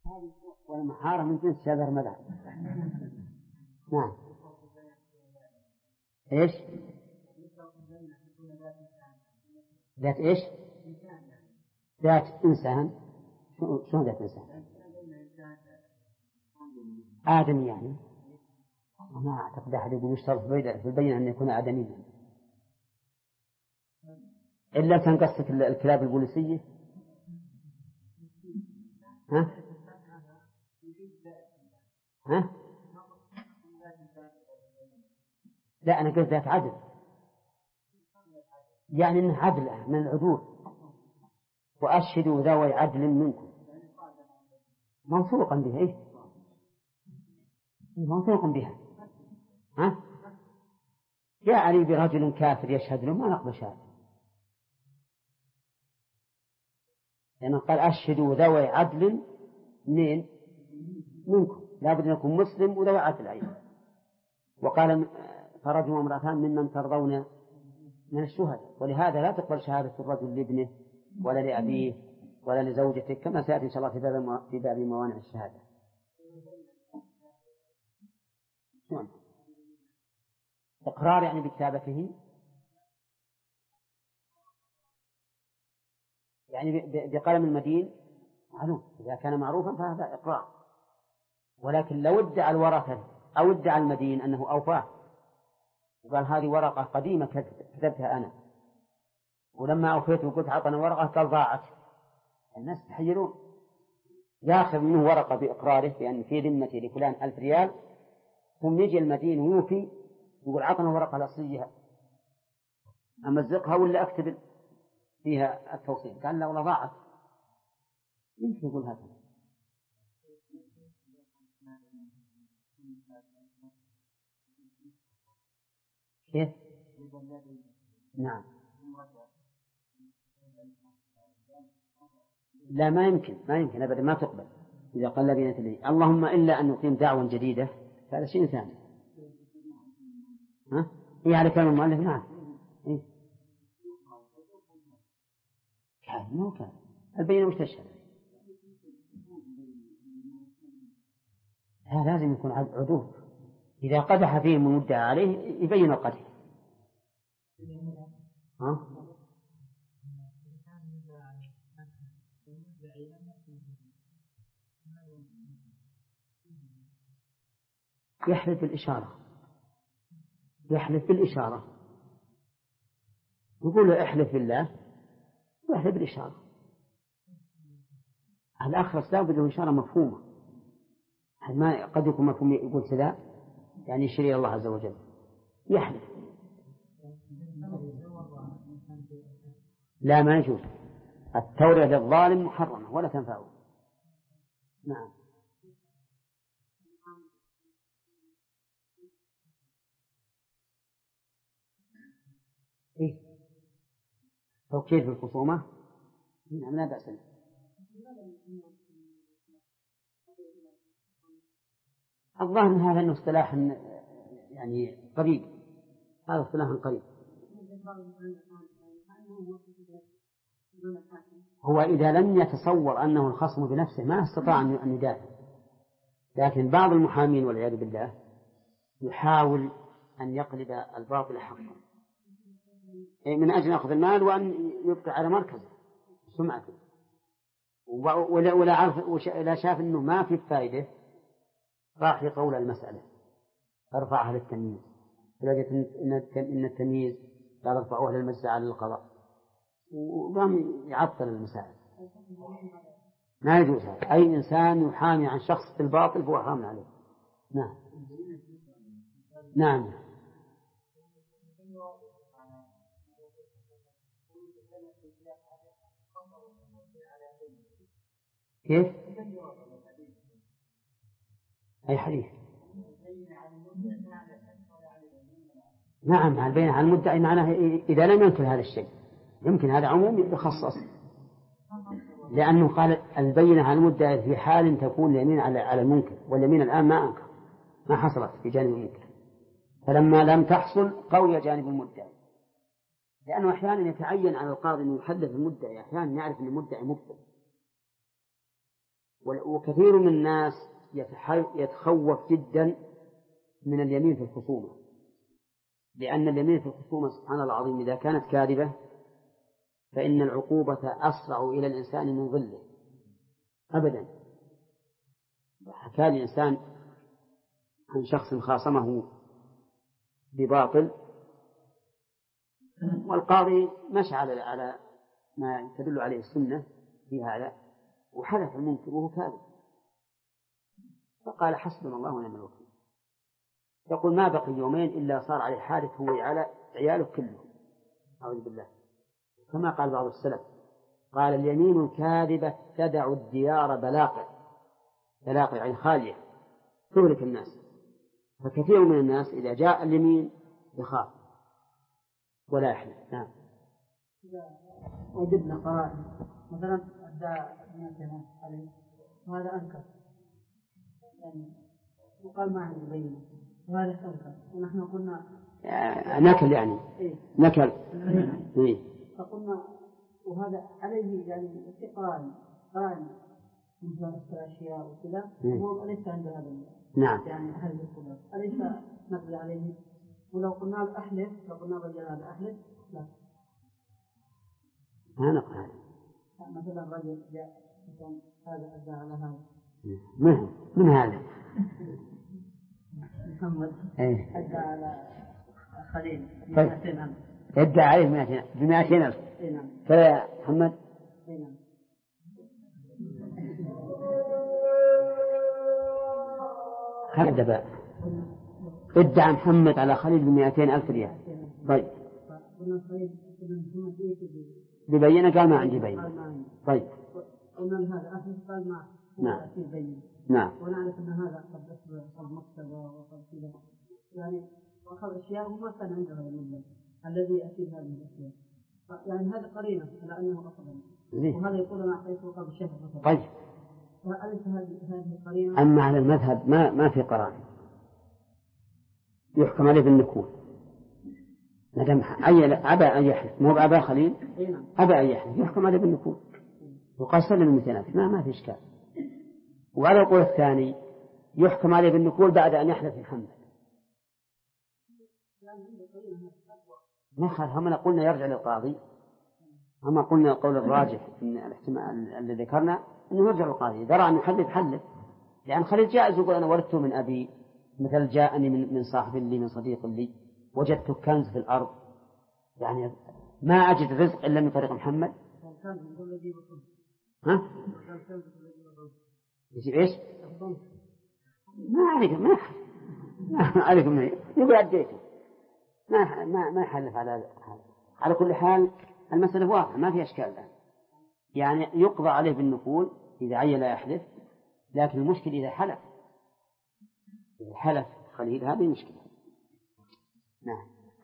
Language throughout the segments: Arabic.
والمحارة من جنس شذر مذهب. نعم. إيش؟ ذات إيش؟ ذات إنسان. شلون ذات إنسان؟ آدم يعني. ما أعتقد أحد يقول يشترط في البينة أن يكون آدميا، إلا كان قصة الكلاب البوليسية. ها؟ ها؟ لا، أنا قلت ذات عدل، يعني إنه عدل من العدول. وأشهدوا ذوي عدل منكم، موثوقا بها. إيه؟ موثوق بها. ها؟ جاء علي برجل كافر يشهد له، ما نقبل شهادة، لأنه يعني قال أشهدوا ذوي عدل منكم، لابد أن يكون مسلم وذوي عدل أيضا. وقال فرجل وامرأتان ممن ترضون من الشهداء، ولهذا لا تقبل شهادة الرجل لابنه ولا لأبيه ولا لزوجته، كما سيأتي إن شاء الله في باب موانع الشهادة. إقرار يعني بكتابته، يعني بقلم المدين معلوم، إذا كان معروفا فهذا إقرار. ولكن لو ادعى الورثة أو ادعى المدين أنه أوفاه وقال هذه ورقة قديمة كتبتها أنا، ولما أوفيت وقلت عطنا ورقة قال ضاعت، الناس تحيرون. يأخذ منه ورقة بإقراره بأن في ذمتي لفلان 1000 ريال، ثم يجي المدين ويوفي يقول عطنا ورقة الأصلية، أمزقها ولا أكتب فيها التوصيل؟ قال لا والله ضاعت. يمكن يقول هذا. كيف؟ نعم. لا، ما يمكن أبدا، ما تقبل إذا قال بينة لي، اللهم إلا أن يقيم دعوة جديدة، هذا شيء ثاني. ها؟ إيه على كلام المؤلف. نعم. إيه؟ كان البينة مش تشهد، هذا لازم يكون عدول. إذا قدح فيه المدعى عليه يبين القدح. ها؟ يحلف بالإشارة، يقول له احلف بالله ويحلف بالإشارة. الأخرس لا بد له إشارة مفهومة، ما قد يكون مفهوم يقول كذا يعني يشير إلى الله عز وجل، يحلف. لا، ما يجوز، التورية للظالم محرمة ولا تنفعه. نعم. إيه؟ توكيد في الخصومة. نعم، لا بأس به. الظاهر أن هذا اصطلاح يعني قريب، هذا اصطلاح قريب. هو إذا لم يتصور أنه الخصم بنفسه ما استطاع أن يدافع، لكن بعض المحامين والعياذ بالله يحاول أن يقلب الباطل حقا من أجل أخذ المال وأن يبقى على مركزه سمعته، ولا شاف أنه ما في فائدة، راح يطول المسألة، ارفعها للتمييز، فلقيت إن التمييز لا ترفعوها للمجزع على القضاء، وقام يعطل المسائل. ما يجوز هذا. أي إنسان يحامي عن شخص بالباطل هو حرام عليه. نعم. نعم. كيف؟ أي حديث؟ نعم، البينة على المدعي معناه إذا لم ينكر هذا الشيء، يمكن هذا عموم يخصص، لأنه قال البينة على المدعي في حال تكون اليمين على المنكر، واليمين الآن ما أنكر، ما حصلت في جانب المنكر، فلما لم تحصل قوي جانب المدعي، لأنه أحيانا يتعين على القاضي أن يحدث المدعي، أحيانا يعرف أن المدعي مبطل، وكثير من الناس يتخوف جدا من اليمين في الخصومة، لأن اليمين في الخصومة سبحان الله العظيم إذا كانت كاذبة فإن العقوبة أسرع إلى الإنسان من ظله أبدا. حكى الإنسان عن شخص خاصمه بباطل، والقاضي مشى على ما تدل عليه السنة في هذا، وحدث المنكر وهو كاذب، فقال حسبنا الله ونعم الوكيل. يقول ما بقي يومين إلا صار عليه حادث هو على عياله كله، أعوذ بالله. كما قال بعض السلف قال اليمين الكاذبة تدع الديار بلاقع يعني خالية تهلك الناس. فكثير من الناس إذا جاء اليمين يخاف ولا يحلف. نعم. إذا وجدنا قرائن مثلا أدى ابنته عليه وهذا أنكر يعني وقال ما عنده بينة وهذا أنكر ونحن قلنا نكل يعني نكل فقلنا وهذا عليه يعني استقرار من ذلك الأشياء وكذا هو ليس عنده هذا. نعم. يعني هذه القدرة أليس نقل عليه؟ ولو قلنا له أحلف لو قلنا رجل هذا أحلف لا ما نقل عليه. مثلا رجل جاء مثلا هذا أدى على هذا من هذا محمد أدى على خليل ب200,000 أدى عليه ب200,000 كذا يا محمد. هذا بقى ادعى محمد على خليل ب200,000 ريال. طيب ببينة قال ما عندي بينة. طيب قلنا هذا أحد قال ما نعم بينة. نعم. ونعرف أن هذا قد أصبح مكتبة وقد كذا يعني وأخذ أشياء وما كان عنده المبلغ الذي أتي هذه الأشياء يعني هذا قرينة على أنه أفضل وهذا يقول أنا أعطيته قبل شهر. طيب هذه قرينة. أما على المذهب ما في قرائن يحكم عليه بالنكول ما دام أبى أن يحلف مو بأبا خليل أبى أن يحلف يحكم عليه بالنكول وقال سلم 200,000 ما في إشكال. وعلى القول الثاني يحكم عليه بالنكول بعد أن يحلف محمد ما خالف. هم قلنا يرجع للقاضي، هم قلنا القول الراجح إن الاحتمال الذي ذكرنا أنه يرجع للقاضي درى أن يحلف لأن خليل جائز يقول أنا ورثته من أبي مثل جاءني من صاحب لي من صديق لي وجدت كنز في الأرض يعني ما أجد رزق إلا من طريق محمد. ها؟ يجيب إيش؟ ما أعرف منه يقول أديته ما يحلف على هذا. على كل حال المسألة واضحة ما في أشكال الآن يعني يقضى عليه بالنقول إذا عين لا يحلف، لكن المشكلة إذا حلف خليل هذه مشكلة. نعم.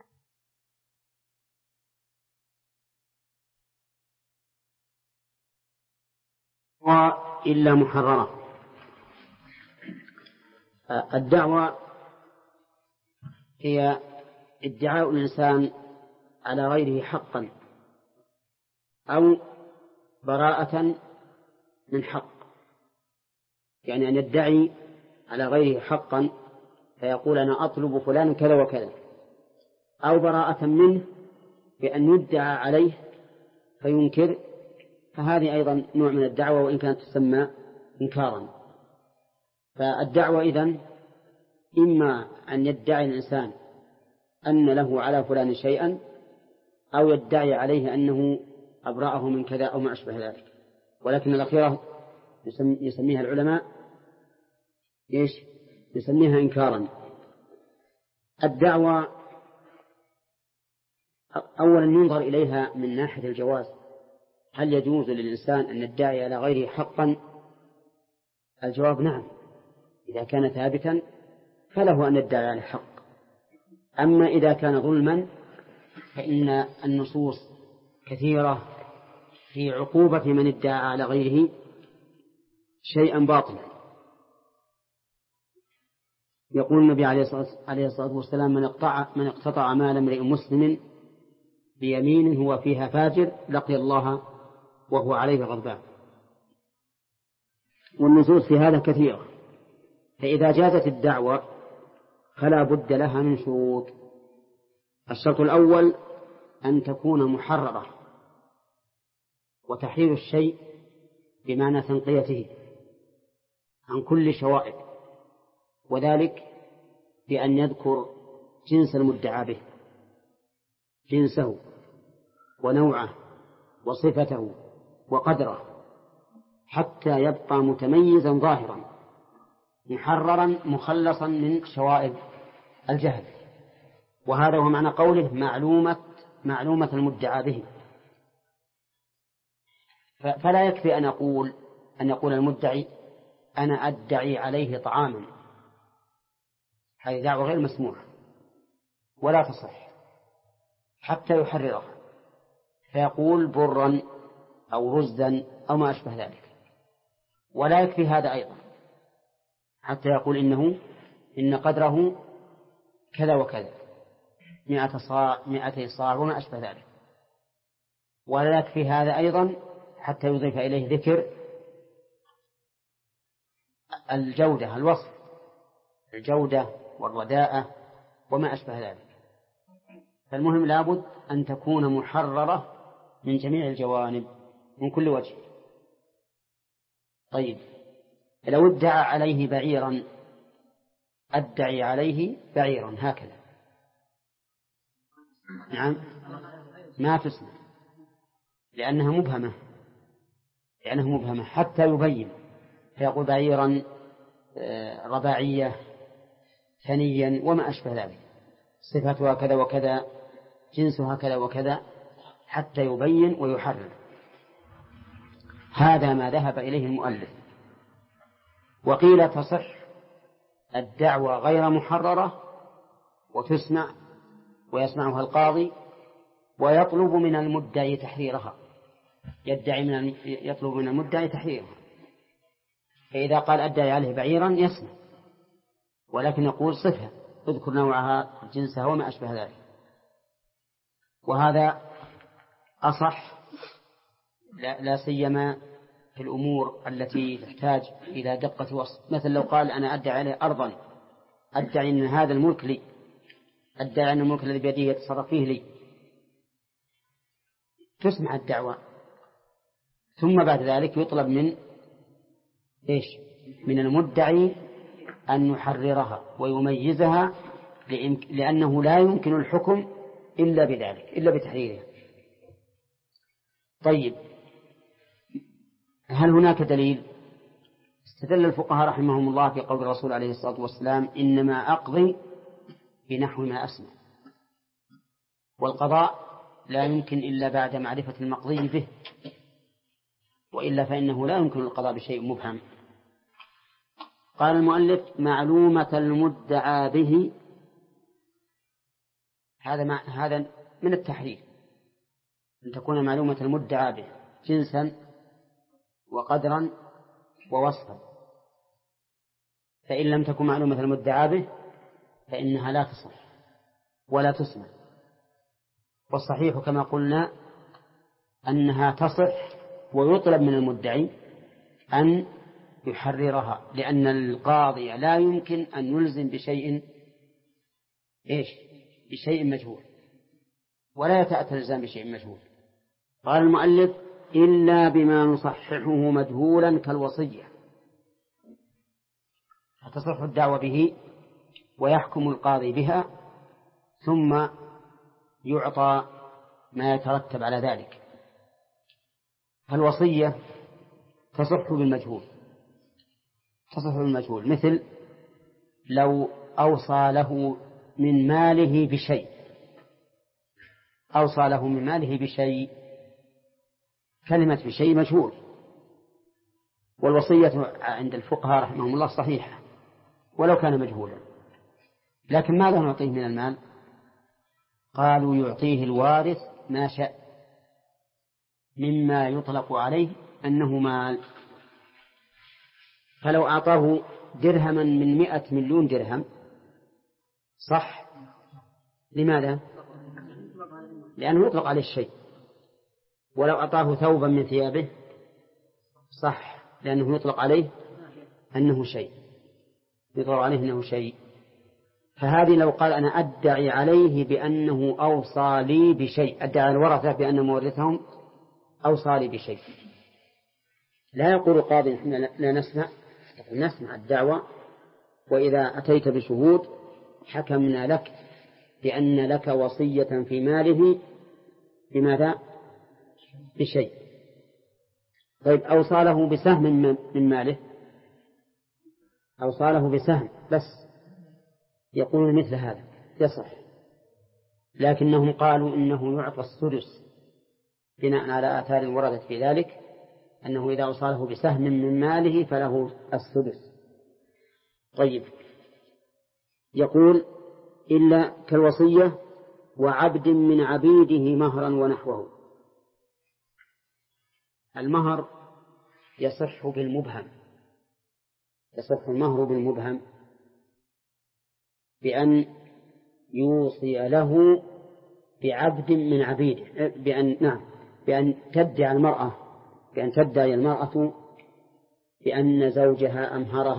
وإلا محررة. الدعوة هي ادعاء الإنسان على غيره حقا أو براءة من حق، يعني أن يدعي على غيره حقا فيقول أنا أطلب فلان كذا وكذا، أو براءة منه بأن يدعى عليه فينكر، فهذه أيضا نوع من الدعوة وإن كانت تسمى إنكارا. فالدعوة إذن إما أن يدعي الإنسان أن له على فلان شيئا أو يدعي عليه أنه أبرأه من كذا أو ما أشبه ذلك، ولكن الأخيرة يسميها العلماء إيش؟ يسميها إنكارا. الدعوة أولا ينظر إليها من ناحية الجواز، هل يجوز للإنسان أن يدعي على غيره حقا؟ الجواب نعم، إذا كان ثابتا فله أن يدعي على حق. أما إذا كان ظلما فإن النصوص كثيرة في عقوبة من ادعى على غيره شيئا باطلا. يقول النبي عليه الصلاة والسلام من اقتطع مال امرئ مسلم بيمين هو فيها فاجر لقي الله وهو عليه غضبان. والنصوص في هذا كثيرة. فإذا جازت الدعوة فلا بد لها من شروط. الشرط الأول أن تكون محررة، وتحرير الشيء بمعنى تنقيته عن كل شوائب، وذلك بأن يذكر جنس المدعى به، جنسه ونوعه وصفته وقدره، حتى يبقى متميزا ظاهرا محررا مخلصا من شوائب الجهل. وهذا هو معنى قوله معلومة المدعى به. فلا يكفي أن يقول المدعي أنا أدعي عليه طعاما، هذه دعوة غير مسموعة ولا تصح حتى يحررها، فيقول برا أو رزا أو ما أشبه ذلك. ولا يكفي هذا أيضا حتى يقول إن قدره كذا وكذا 200 صاع وما أشبه ذلك. ولا يكفي هذا أيضا حتى يضيف إليه ذكر الجودة، الوصف، الجودة والرداءة وما أشبه ذلك. فالمهم لابد أن تكون محررة من جميع الجوانب من كل وجه. طيب، لو ادعى عليه بعيرا، أدعي عليه بعيرا هكذا، نعم، ما تسمع لأنها مبهمة حتى يبين، فيقول بعيرا رباعية ثنيا وما أشبه ذلك، صفتها كذا وكذا، جنسها كذا وكذا، حتى يبين ويحرر. هذا ما ذهب إليه المؤلف. وقيل تصح الدعوة غير محررة وتسمع ويسمعها القاضي ويطلب من المدعي تحريرها، يطلب من المدعي تحريرها. فإذا قال أدعي عليه بعيرا يسمع، ولكن يقول صفة، اذكر نوعها جنسها وما أشبه ذلك. وهذا أصح، لا سيما في الأمور التي تحتاج إلى دقة وصف. مثل لو قال أنا أدعي عليه أرضا، أدعي أن هذا الملك لي، أدعي أن الملك الذي بيده يتصرف فيه لي، تسمع الدعوة، ثم بعد ذلك يطلب من المدعي أن يحررها ويميزها، لأنه لا يمكن الحكم إلا بذلك، إلا بتحريرها. طيب، هل هناك دليل؟ استدل الفقهاء رحمهم الله في قول الرسول عليه الصلاة والسلام إنما أقضي بنحو ما أسمع. والقضاء لا يمكن إلا بعد معرفة المقضي به، وإلا فإنه لا يمكن القضاء بشيء مبهم. قال المؤلف معلومة المدعى به، هذا من التحرير، أن تكون معلومة المدعى به جنسا وقدرا ووصفا. فإن لم تكن معلومة المدعى به فإنها لا تصح ولا تسمع. والصحيح كما قلنا أنها تصح، ويطلب من المدعي أن يحررها، لأن القاضي لا يمكن أن يلزم بشيء مجهول، ولا يتأتى الإلزام بشيء مجهول. قال المؤلف إلا بما نصححه مجهولا كالوصية، فتصح الدعوة به ويحكم القاضي بها، ثم يعطى ما يترتب على ذلك. فالوصية تصح بالمجهول، مثل لو أوصى له من ماله بشيء، كلمة بشيء مجهول. والوصية عند الفقهاء رحمهم الله صحيحة ولو كان مجهولا. لكن ماذا نعطيه من المال؟ قالوا يعطيه الوارث ما شاء مما يطلق عليه أنه مال. فلو أعطاه درهما من 100 مليون درهم صح. لماذا؟ لأنه يطلق عليه الشيء. ولو أعطاه ثوبا من ثيابه صح، لأنه يطلق عليه أنه شيء، يظهر عليه أنه شيء. فهذه لو قال أنا أدعي عليه بأنه أوصى لي بشيء، أدعي الورثة بأن مورثهم أوصى لي بشيء، لا يقول قاضي لا نسمع الدعوة، وإذا أتيت بشهود حكمنا لك بأن لك وصية في ماله بماذا؟ بشيء. طيب أوصى له بسهم من ماله، أوصى له بسهم بس، يقول مثل هذا يصح، لكنهم قالوا إنه يعطى السدس بناء على آثار وردت في ذلك، أنه إذا أوصاله بسهم من ماله فله السدس. طيب يقول إلا كالوصية وعبد من عبيده مهرا ونحوه. المهر يصح بالمبهم، يصح المهر بالمبهم بأن يوصي له بعبد من عبيده، بأن تدعي المرأة بأن زوجها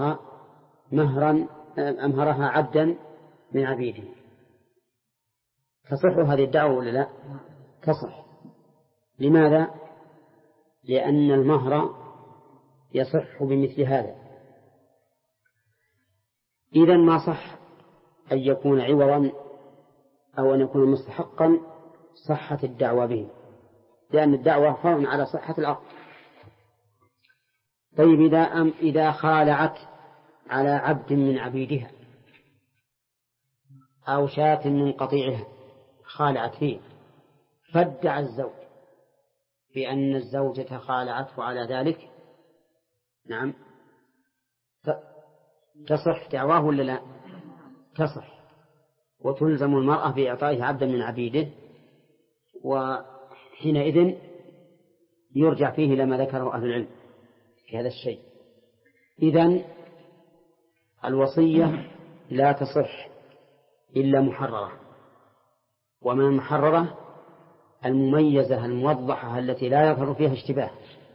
أمهرها عبدا من عبيده. تصح هذه الدعوة ولا لا؟ تصح. لماذا؟ لأن المهر يصح بمثل هذا. إذن ما صح أن يكون عوضا أو أن يكون مستحقا صحة الدعوة به، لأن الدعوة فرع على صحة العقد. طيب إذا خالعت على عبد من عبيدها أو شاة من قطيعها خالعت فيه، فادعى الزوج بأن الزوجة خالعته على ذلك، نعم، تصح دعواه ولا لا؟ تصح، وتلزم المرأة بإعطائه عبدا من عبيده، وحينئذ يرجع فيه لما ذكره أهل العلم في هذا الشيء. إذن الوصية لا تصح إلا محررة، ومن المحررة المميزة الموضحة التي لا يظهر فيها اشتباه،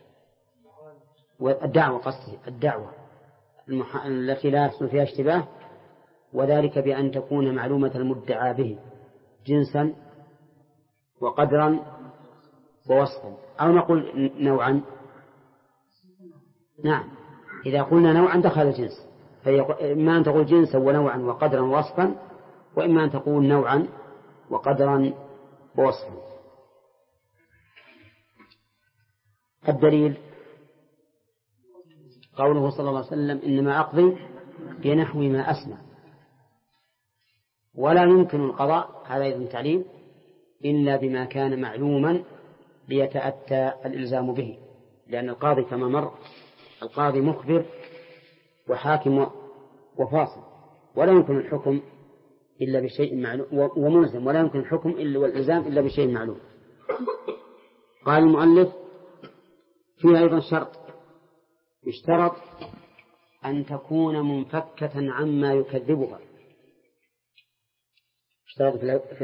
الدعوة التي لا يحصل فيها اشتباه، وذلك بأن تكون معلومة المدعى به جنسا وقدرا ووصفا، أو نقول نوعا. نعم، إذا قلنا نوعا دخل الجنس، إما أن تقول جنسا ونوعا وقدرا ووصفا، وإما أن تقول نوعا وقدرا ووصفا. الدليل قوله صلى الله عليه وسلم إنما أقضي بنحو ما أسمع، ولا يمكن القضاء، هذا أيضا تعليم، إلا بما كان معلوما ليتأتى الإلزام به، لأن القاضي كما مر القاضي مخبر وحاكم وفاصل، ولا يمكن الحكم إلا بشيء معلوم، وملزم، ولا يمكن الحكم والإلزام إلا بشيء معلوم. قال المؤلف فيها أيضا شرط، يشترط أن تكون منفكة عما يكذبها. اشترط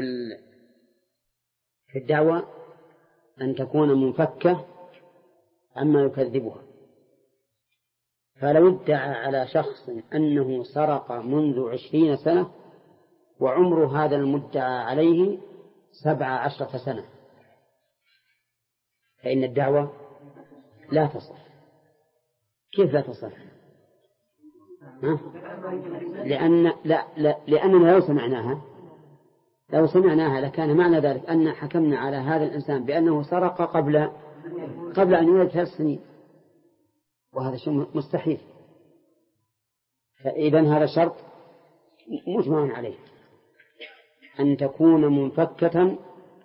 في الدعوة أن تكون منفكة عما يكذبها. فلو ادعى على شخص أنه سرق منذ 20 سنة وعمر هذا المدعى عليه 17 سنة، فإن الدعوة لا تصح. كيف لا تصح؟ لأننا لو سمعناها لكان معنى ذلك أن حكمنا على هذا الإنسان بأنه سرق قبل أن يولد 3 سنين، وهذا شيء مستحيل. فإذن هذا شرط مجمع عليه، أن تكون منفكة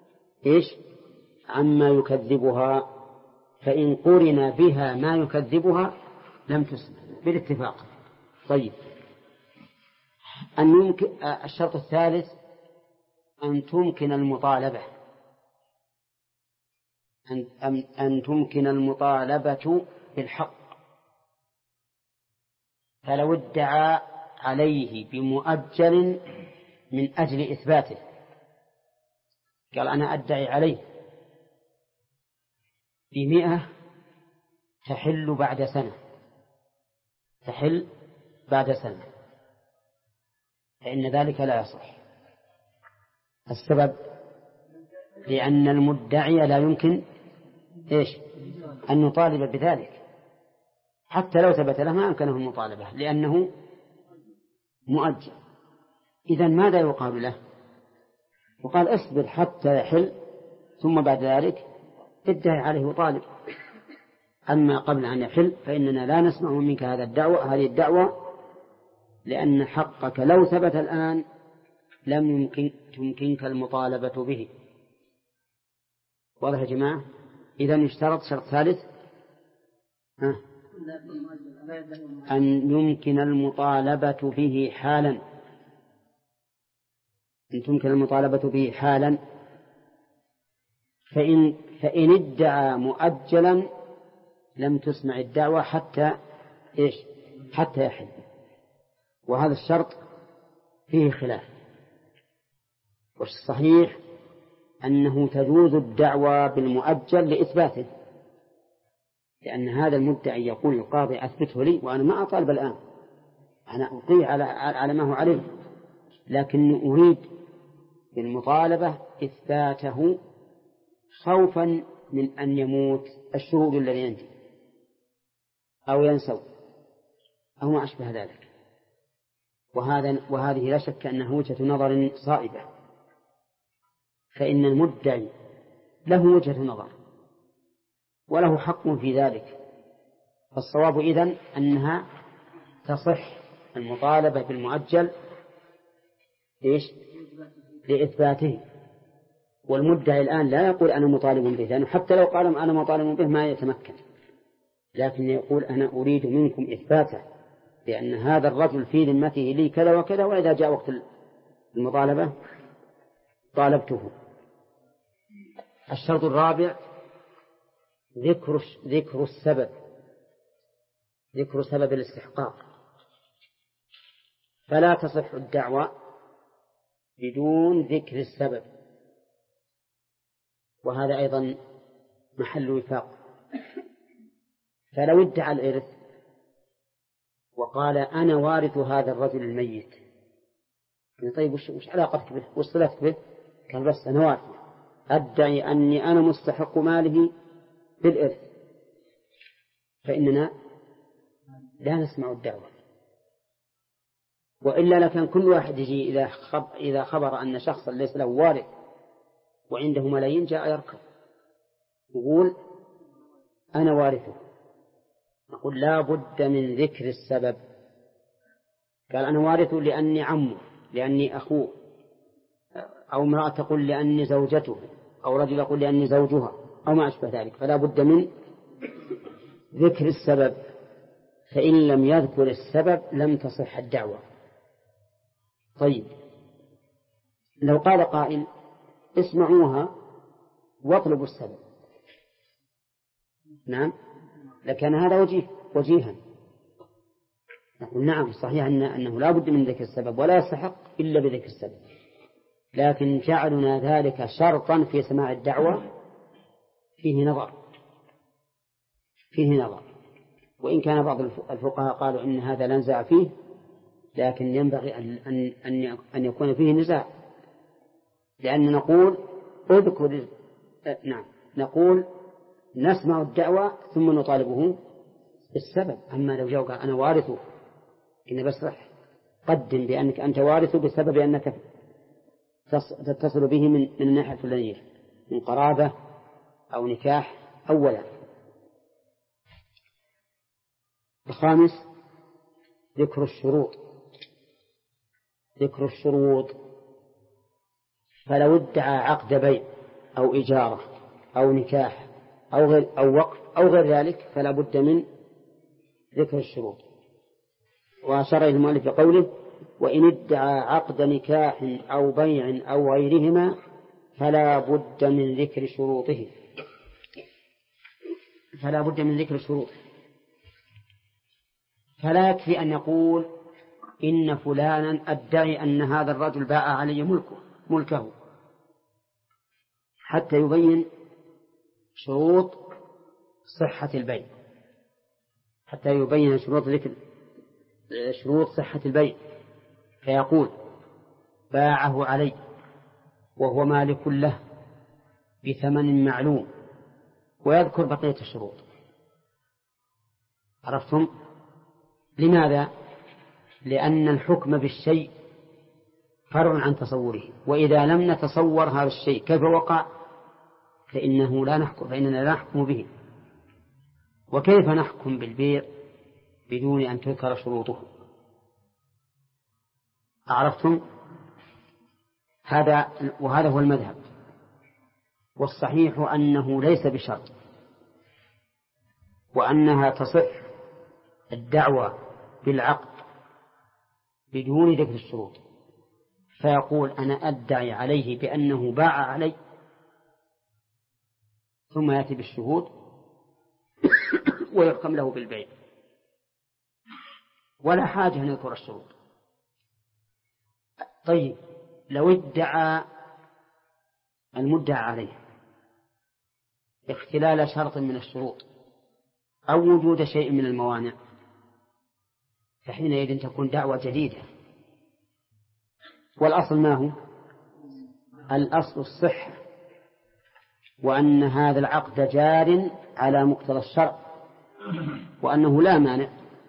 عما يكذبها، فإن قرن بها ما يكذبها لم تسمع بالاتفاق. طيب الشرط الثالث أن تمكن المطالبة، أن تمكن المطالبة بالحق. فلو ادعى عليه بمؤجل من أجل إثباته، قال أنا أدعي عليه ب100 تحل بعد سنة، تحل بعد سنة، فإن ذلك لا يصح. السبب لأن المدعي لا يمكن أن نطالب بذلك، حتى لو ثبت له ما أمكنه المطالبة لأنه مؤجل. إذن ماذا يقال له؟ وقال اصبر حتى يحل ثم بعد ذلك ادعي عليه وطالب. أما قبل أن يحل فإننا لا نسمع منك هذه الدعوة، لأن حقك لو ثبت الآن لم تمكنك المطالبة به. واضح يا جماعة؟ إذن يشترط شرط ثالث أن يمكن المطالبة به حالا. أن تمكن المطالبة به حالا، فإن ادعى مؤجلا لم تسمع الدعوة حتى يحل. وهذا الشرط فيه خلاف، والصحيح أنه تجوز الدعوة بالمؤجل لإثباته، لأن هذا المدعي يقول القاضي أثبته لي وأنا ما أطالب الآن، أنا أطيع على ما هو عليه، لكن أريد بالمطالبة إثباته خوفا من أن يموت الشهود الذي عندي أو ينسوا أو ما أشبه ذلك. وهذه لا شك أنها وجهة نظر صائبة، فإن المدعي له وجهة نظر وله حق في ذلك. فالصواب إذن أنها تصح المطالبة بالمؤجل لإثباته. والمدعي الآن لا يقول أنا مطالب به، لأنه حتى لو قال أنا مطالب به ما يتمكن، لكن يقول أنا أريد منكم إثباته، لأن هذا الرجل في ذمته لي كذا وكذا، وإذا جاء وقت المطالبة طالبته. الشرط الرابع ذكر السبب، ذكر سبب الاستحقاق. فلا تصح الدعوة بدون ذكر السبب، وهذا أيضا محل وفاق. فلو ادعى الإرث وقال أنا وارث هذا الرجل الميت، طيب وش علاقتك به؟ وش صلتك به؟ قال بس أنا وارث، أدعي أني أنا مستحق ماله بالإرث، فإننا لا نسمع الدعوة. وإلا لكان كل واحد يجي إذا خبر أن شخصا ليس له وارث وعنده ملايين جاء يركض يقول أنا وارثه، نقول لا بد من ذكر السبب. قال أنا وارثه لأني عمه، لأني أخوه، أو امرأة تقول لأني زوجته، أو رجل يقول لأني زوجها، أو ما أشبه ذلك. فلا بد من ذكر السبب، فإن لم يذكر السبب لم تصح الدعوة. طيب لو قال قائل اسمعوها واطلبوا السبب، نعم، لكن هذا وجيها. نقول نعم صحيح أنه لا بد من ذكر السبب ولا يستحق إلا بذكر السبب، لكن جعلنا ذلك شرطا في سماع الدعوة فيه نظر. وإن كان بعض الفقهاء قالوا إن هذا لا نزاع فيه، لكن ينبغي أن يكون فيه نزاع، لأن نقول نقول نسمع الدعوة ثم نطالبه بالسبب. أما لو جاء قال أنا وارثه، إن بس قدم بأنك أنت وارثه بسبب أنك تتصل به من الناحية الفلانية، من قرابة أو نكاح أولا. الخامس ذكر الشروط. فلو ادعى عقد بيع أو إجارة أو نكاح أو وقف أو غير ذلك فلا بد من ذكر الشروط. وأشار إلى المؤلف بقوله وإن ادعى عقد نكاح أو بيع أو غيرهما فلا بد من ذكر شروطه. فلا يكفي أن يقول إن فلانا أدعي أن هذا الرجل باع علي ملكه، حتى يبين شروط صحة البيع، حتى يبين شروط شروط صحة البيع، فيقول باعه علي وهو مالك له بثمن معلوم، ويذكر بقية الشروط. عرفتم؟ لماذا؟ لأن الحكم بالشيء فرع عن تصوره، وإذا لم نتصور هذا الشيء كيف وقع فإننا لا نحكم به. وكيف نحكم بالبيع بدون أن تذكر شروطه؟ عرفتم؟ وهذا هو المذهب. والصحيح أنه ليس بشرط، وأنها تصح الدعوة بالعقد بدون ذكر الشروط. فيقول أنا أدعي عليه بأنه باع علي، ثم يأتي بالشهود ويحكم له بالبيع، ولا حاجة أن يذكر الشروط. طيب لو ادعى المدعى عليه اختلال شرط من الشروط أو وجود شيء من الموانع، فحينئذ تكون دعوة جديدة. والأصل ما هو؟ الأصل الصحة، وأن هذا العقد جار على مقتضى الشرع، وأنه لا مانع.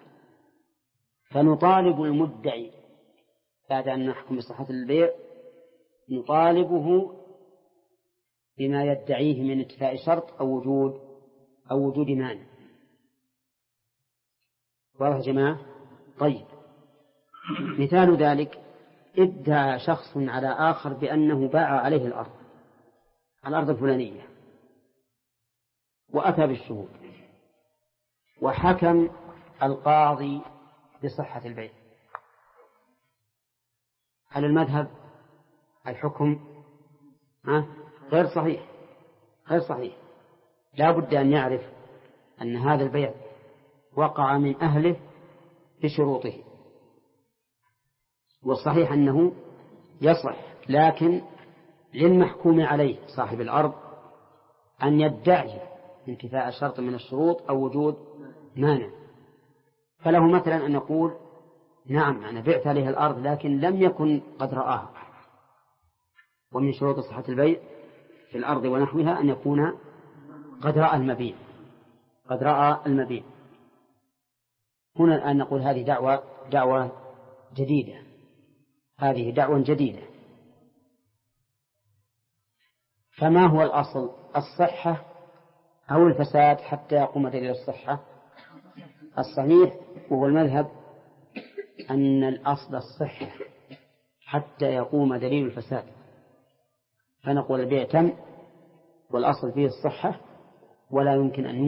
فنطالب المدعي بعد أن نحكم بصحة البيع، نطالبه بما يدعيه من انتفاء شرط أو وجود مانع. واضح يا جماعة؟ طيب، مثال ذلك ادعى شخص على آخر بأنه باع عليه الأرض الفلانية، وأتى بالشهود، وحكم القاضي بصحة البيع. على المذهب الحكم غير صحيح. لا بد أن يعرف أن هذا البيع وقع من أهله بشروطه، والصحيح أنه يصح، لكن للمحكوم عليه صاحب الأرض أن يدعي انتفاء شرط من الشروط أو وجود مانع. فله مثلا أن يقول نعم أنا بعت عليه الأرض لكن لم يكن قد رآها، ومن شروط صحة البيع في الأرض ونحوها أن يكون قد رأى المبيع. هنا الآن نقول هذه دعوة جديدة، هذه دعوة جديدة. فما هو الأصل؟ الصحة أو الفساد حتى يقوم دليل الصحة؟ الصحيح وهو المذهب أن الأصل الصحة حتى يقوم دليل الفساد، فنقول البيع تم والأصل فيه الصحة ولا يمكن أن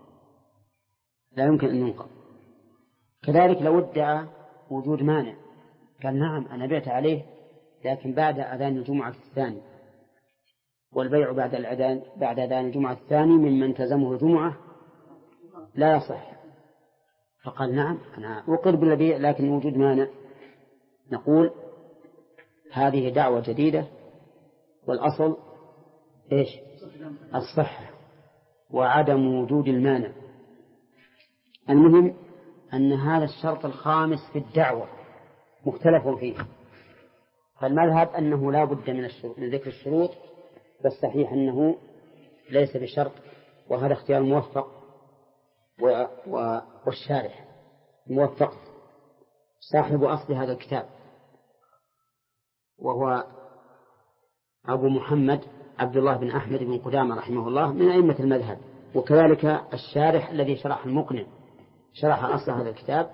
ينقض. كذلك لو ادعى وجود مانع، قال نعم أنا بعت عليه لكن بعد أذان الجمعة الثاني، والبيع بعد أذان الجمعة الثاني ممن تزمه الجمعة لا يصح. فقال نعم أنا أقر بالبيع لكن وجود مانع. نقول هذه دعوة جديدة، والأصل إيش؟ الصحة وعدم وجود المانع. المهم أن هذا الشرط الخامس في الدعوة مختلف فيه، فالمذهب أنه لا بد من ذكر الشروط، والصحيح أنه ليس بشرط، وهذا اختيار موفق والشارح موفق صاحب أصل هذا الكتاب، وهو أبو محمد عبد الله بن أحمد بن قدامة رحمه الله من أئمة المذهب. وكذلك الشارح الذي شرح المقنع شرح أصل هذا الكتاب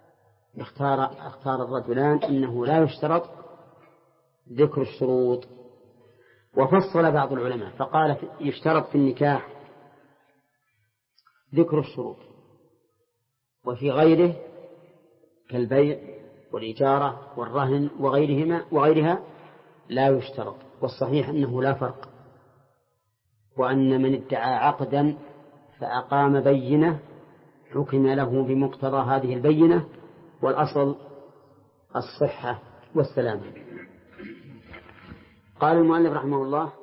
اختار الرجلان إنه لا يشترط ذكر الشروط. وفصل بعض العلماء فقال يشترط في النكاح ذكر الشروط، وفي غيره كالبيع والإجارة والرهن وغيرها لا يشترط. والصحيح أنه لا فرق، وأن من ادعى عقدا فأقام بينة حكم له بمقتضى هذه البينة، والأصل الصحة والسلامة. قال المؤلف رحمه الله: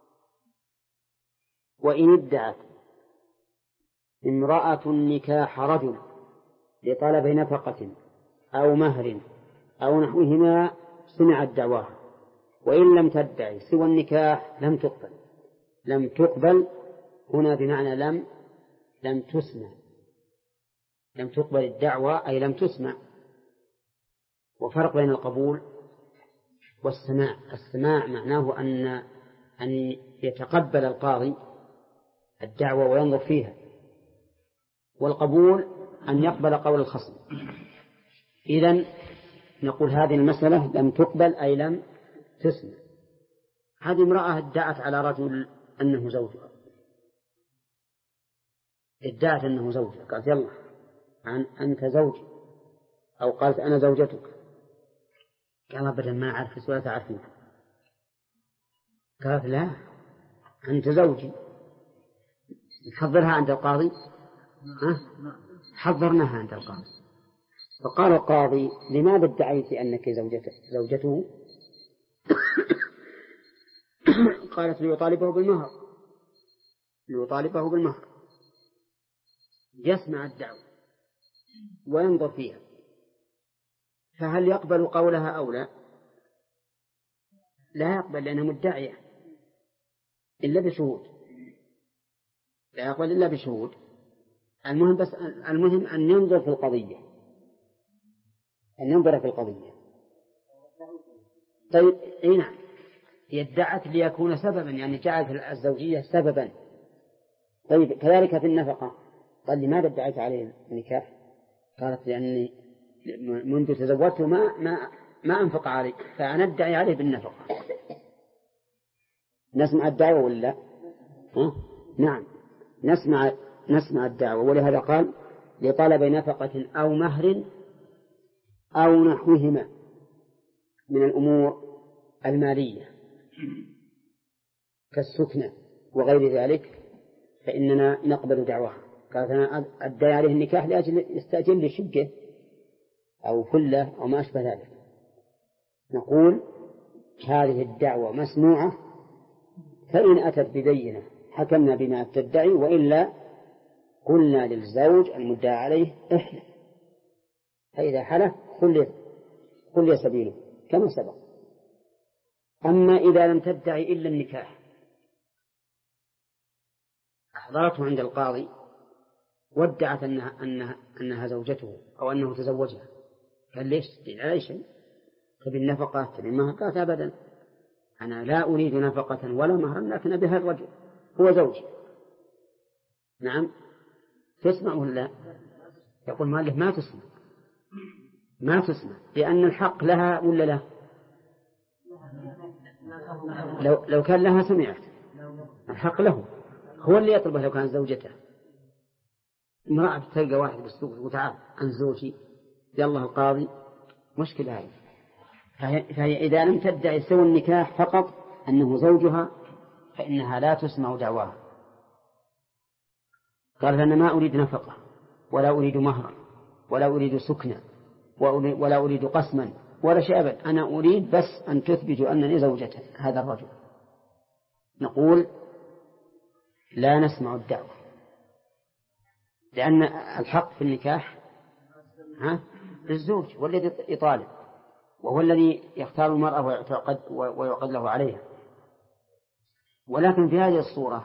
وإن ادعت امرأة نكاح رجل لطلب نفقة أو مهر أو نحوهما سمعت دعواها، وإن لم تدعي سوى النكاح لم تقبل. لم تقبل هنا بمعنى لم تسمع، لم تقبل الدعوة أي لم تسمع. وفرق بين القبول والسماع. السماع معناه أن يتقبل القاضي الدعوة وينظر فيها، والقبول أن يقبل قول الخصم. إذن نقول هذه المسألة لم تقبل أي لم تسمع. هذه امرأة ادعت على رجل أنه زوجها، ادعت أنه زوجها، قالت يلا أنت زوجي، أو قالت أنا زوجتك. قال أبدا ما أعرف ولا تعرفين. قالت لا أنت زوجي. نحضرها عند القاضي. حضرناها عند القاضي، فقال القاضي لماذا ادعيت أنك زوجته؟ قالت ليطالبه بالمهر يسمع الدعوة وينظر فيها، فهل يقبل قولها أو لا؟ لا يقبل لأنها مدعية إلا بشهود، لا يقبل إلا بشهود. المهم أن ينظر في القضية، أن ينظر في القضية. طيب نعم، هي ادعت ليكون سببا، يعني جعلت الزوجية سببا. طيب كذلك في النفقة، قال لماذا ادعيت عليه النكاح؟ قالت لأني منذ تزوجته ما أنفق علي، فأنا ادعي عليه بالنفقة. نسمع الدعوة ولا نعم نسمع الدعوة. ولهذا قال لطلب نفقة أو مهر أو نحوهما من الأمور المالية كالسكنة وغير ذلك، فإننا نقبل دعواها. قالت أنا أدعي عليه النكاح لأجل يستأجر لي شقة أو فلة أو ما أشبه ذلك. نقول هذه الدعوة مسموعة، فإن أتت ببينة حكمنا بما تدعي، وإلا قلنا للزوج المدعى عليه احلف، فإذا حلف خلي سبيله كما سبق. أما إذا لم تدعي إلا النكاح، أحضرته عند القاضي وادعت أنها زوجته أو أنه تزوجها، قال ليش تدين علي شيء؟ تبي النفقة تبي المهر؟ قالت أبدا أنا لا أريد نفقة ولا مهرا، لكن بها الرجل هو زوجي. نعم تسمع ولا لا؟ يقول مالك ما تسمع لأن الحق لها ولا لا؟ لو كان لها سمعت، الحق له، هو اللي يطلبه. لو كان زوجته، امرأة تلقى واحد بالسوق وتعال عن زوجي، يلا القاضي، مشكلة هذه. فهي إذا لم تدعي سوى النكاح فقط أنه زوجها فإنها لا تسمع دعواها. قال أنا ما أريد نفقة ولا أريد مهرا ولا أريد سكنا ولا أريد قسما ولا شيء أبدا، أنا أريد بس أن تثبت أنني زوجة هذا الرجل. نقول لا نسمع الدعوة، لأن الحق في النكاح للزوج والذي يطالب، وهو الذي يختار المرأة ويعقد له عليها. ولكن في هذه الصورة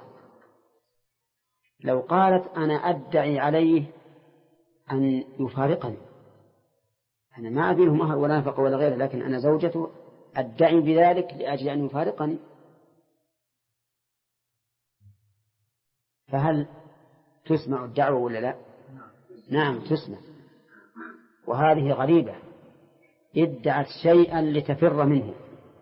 لو قالت أنا أدعي عليه أن يفارقني، أنا ما أبي له مهر ولا نفقة ولا غيره، لكن أنا زوجته أدعي بذلك لأجل أن يفارقني، فهل تسمع الدعوة ولا لا؟ نعم تسمع. وهذه غريبة، ادعت شيئا لتفر منه،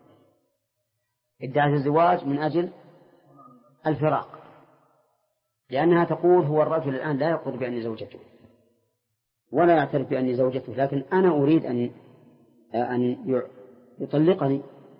ادعت الزواج من أجل الفراق، لأنها تقول هو الرجل الآن لا يقول بأني زوجته ولا يعترف بأني زوجته، لكن أنا أريد أن يطلقني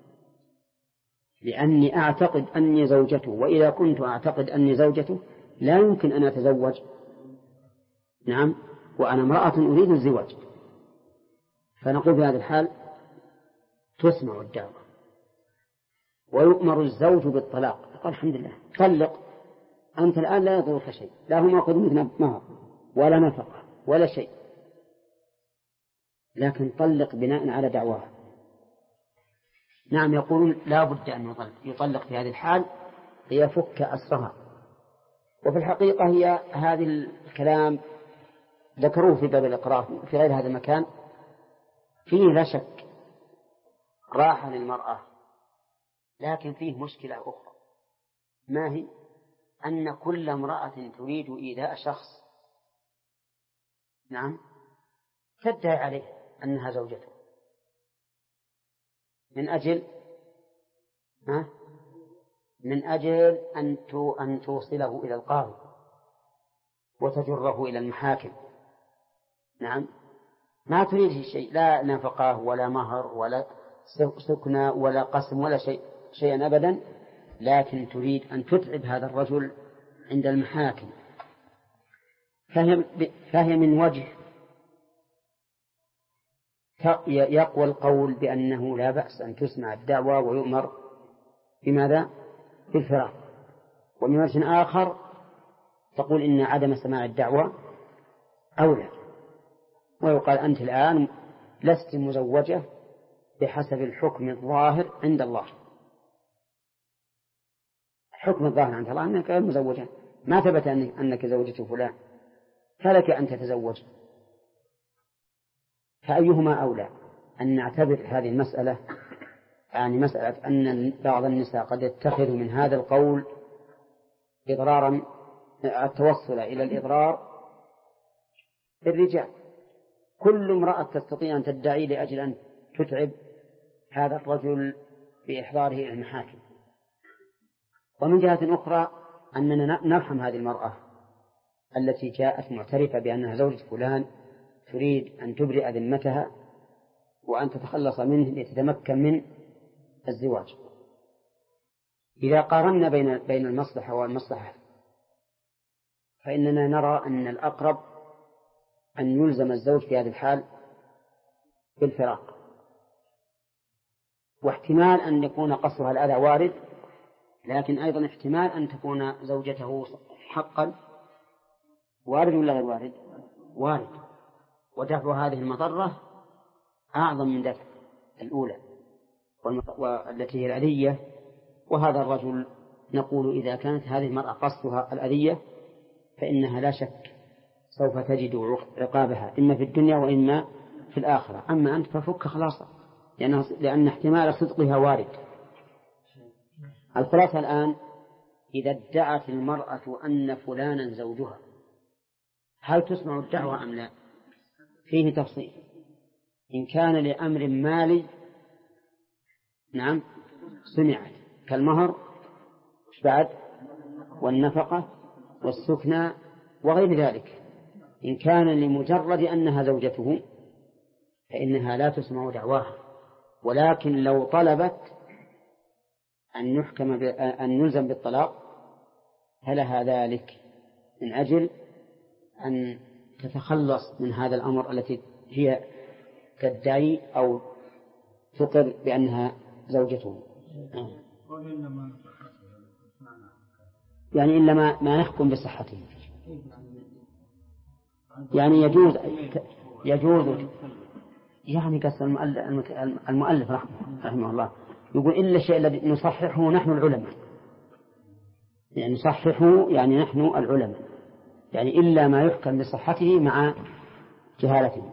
لأني أعتقد أني زوجته، وإذا كنت أعتقد أني زوجته لا يمكن أن أتزوج. نعم، وأنا امرأة أريد الزواج. فنقول في هذا الحال تسمع الدعوة ويؤمر الزوج بالطلاق. قال الحمد لله طلق، أنت الآن لا يضرك شيء، لا هم يأخذ منك مهر ولا نفقة ولا شيء، لكن طلق بناء على دعواه. نعم، يقولون لا بد أن يطلق في هذه الحال ليفك أسرها. وفي الحقيقة هي هذه الكلام ذكروه في باب الإقرار في غير هذا المكان، فيه لا شك راحة للمرأة، لكن فيه مشكلة أخرى. ما هي؟ أن كل امرأة تريد إيذاء شخص نعم تدعي عليه أنها زوجته من أجل أن توصله إلى القاضي وتجره إلى المحاكم. نعم، ما تريد شيء، لا نفقة ولا مهر ولا سكنى ولا قسم ولا شيئا أبدا، لكن تريد أن تتعب هذا الرجل عند المحاكم. فهي من وجه يقوى القول بأنه لا بأس أن تسمع الدعوة ويؤمر بماذا؟ بالفراق. ومن وجه آخر تقول إن عدم سماع الدعوة أولى، ويقال أنت الآن لست مزوجة بحسب الحكم الظاهر عند الله. حكم الظاهر عند الله أنك مزوجة، ما ثبت أنك زوجة فلان، فلك أن تتزوج. فأيهما أولى؟ أن نعتبر هذه المسألة يعني مسألة أن بعض النساء قد يتخذ من هذا القول إضرارا، التوصل إلى الإضرار بالرجال. كل امرأة تستطيع أن تدعي لأجل أن تتعب هذا الرجل بإحضاره إلى المحاكم. ومن جهة أخرى أننا نرحم هذه المرأة التي جاءت معترفة بأنها زوجة فلان، تريد أن تبرئ ذمتها وأن تتخلص منه لتتمكن من الزواج. إذا قارنا بين المصلحة والمصلحة فإننا نرى أن الأقرب أن يلزم الزوج في هذه الحال بالفراق، واحتمال أن يكون قصرها الأذى وارد، لكن أيضا احتمال أن تكون زوجته حقا وارد ولا غير وارد؟ وارد. ودفع هذه المضرة أعظم من دفع الأولى والتي هي الأذية. وهذا الرجل نقول إذا كانت هذه المرأة قصدها الأذية فإنها لا شك سوف تجد عقابها إما في الدنيا وإما في الآخرة. أما أنت ففك خلاص، لأن احتمال صدقها وارد. الخلاصة الآن إذا ادعت المرأة أن فلانا زوجها هل تسمع الدعوة أم لا؟ فيه تفصيل. إن كان لأمر مالي نعم سمعت، كالمهر بعد والنفقة والسكنى وغير ذلك. إن كان لمجرد أنها زوجته فإنها لا تسمع دعواها، ولكن لو طلبت أن يلزم بالطلاق فلها ذلك من أجل أن تتخلص من هذا الأمر التي هي تدعي أو تقر بأنها زوجته. يعني إلا ما نحكم بصحته، يعني يجوز يعني قصد المؤلف رحمه الله يقول إلا الشيء الذي نصححه نحن العلماء، يعني نصححه يعني نحن العلماء، يعني إلا ما يحكم بصحته مع جهالته.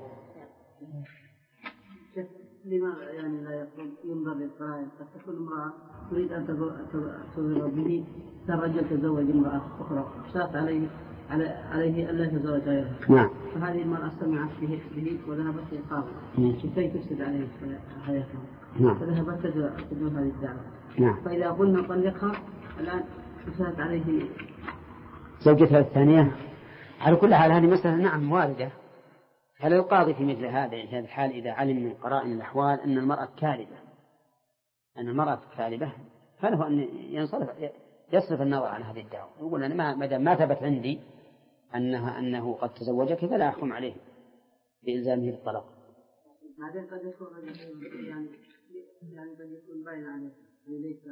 لماذا يعني لا ينظر للقرائن؟ قد تكون امرأة تريد أن تضر به، الرجل تزوج امرأة أخرى اشترط عليه ألا يتزوج غيرها. نعم. فهذه المرأة سمعت به وذهبت للقاضي لكي تفسد عليه حياته. نعم. فذهبت تدعو هذه الدعوة. نعم. فإذا قلنا طلقها الآن اشترط عليه زوجتها الثانية. على كل حال هذه مسألة نعم واردة. هل القاضي في مثل هذا الحال إذا علم من قرائن الأحوال أن المرأة كاذبة فله أن يصرف النظر عن هذه الدعوة، يقول أنا ما ثبت عندي أنه قد تزوجك فلا أحكم عليه بإلزامه بالطلاق. بعدين قد يكون يعني قد يكون باين عليه ليس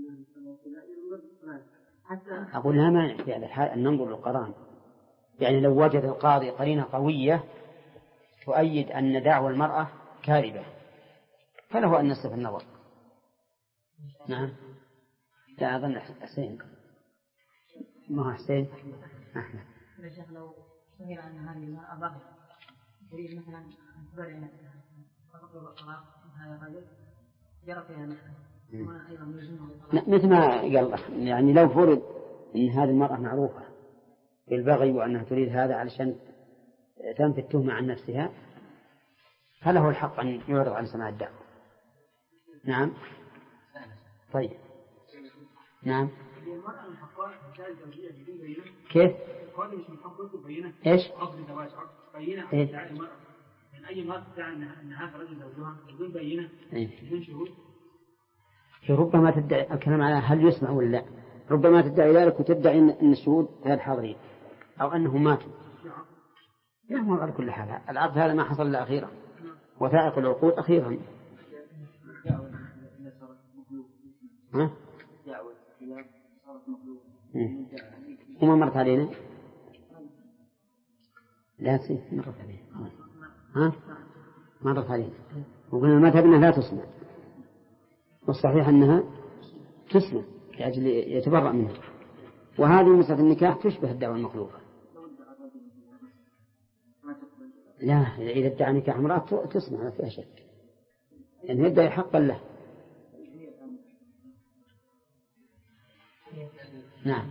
حتى أقول لا مانع في هذا الحال أن ننظر للقرائن. يعني لو وجد القاضي قرينة قوية تؤيد أن دعوى المرأة كاذبة فله أن يصرف النظر. نعم. لا أظن حسين، ما هو حسين. يا شيخ لو سهل أن هذه المرأة باغية تريد مثلا أن تبرع نفسها فتطلب الطلاق من هذا الرجل جرى فيها نفسها مثل ما قال يعني لو فرض أن هذه المرأة معروفة بالبغي وأنها تريد هذا علشان تنفي التهمة عن نفسها فله الحق أن يعرض عن سماع الدعوة. نعم. طيب. نعم. كيف؟ ايش؟ إيه؟ من أي مرأة تدعي أن هذا الرجل زوجها بدون بينة بدون شهود. ربما تدعي الكلام على هل يسمع ولا لا، ربما تدعي ذلك وتدعي أن الشهود غير حاضرين أو أنهم ماتوا. يا على كل حال العقد هذا ما حصل إلا أخيرا، وثائق العقود أخيرا. وما مرت علينا؟ لا مرت علينا. مرت علينا وقلنا مذهبنا لا تسمع، والصحيح أنها تسمع لأجل يتبرأ منها. وهذه مسألة النكاح تشبه الدعوة المخلوقة. لا إذا ادعى نكاح امرأة تسمع ما فيها شك، يعني يدعي حقا له. نعم.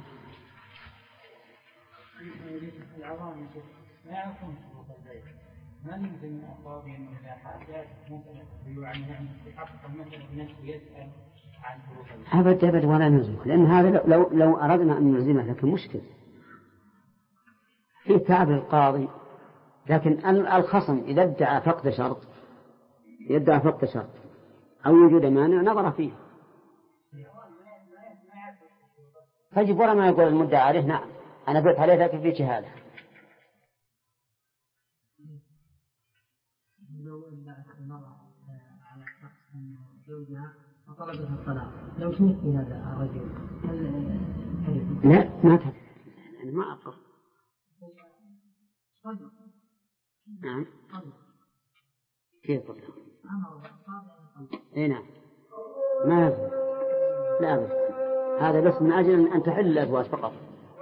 العوام ما يعرفون ما يمكن أخبارهم إذا حاجات مثلا عنهم يحقق مثلا نفسه يسأل عن أبد ولا نلزمه، لأن هذا لو أردنا أن نلزمه لكن مشكل في تعب القاضي. لكن الخصم إذا ادعى فقد شرط أو وجود مانع نظر فيه. فيجب ولا ما يقول المدعى عليه نعم أنا قلت عليه لكن في شهادة. لو ادعت المرأة على شخص من زوجها وطلبت الطلاق لو شمت في هذا الرجل هل لا ما تفعل أنا ما أقر. نعم. كيف قلت؟ نعم ما يفعل. لا هذا بس من أجل أن تحل الأزواج فقط.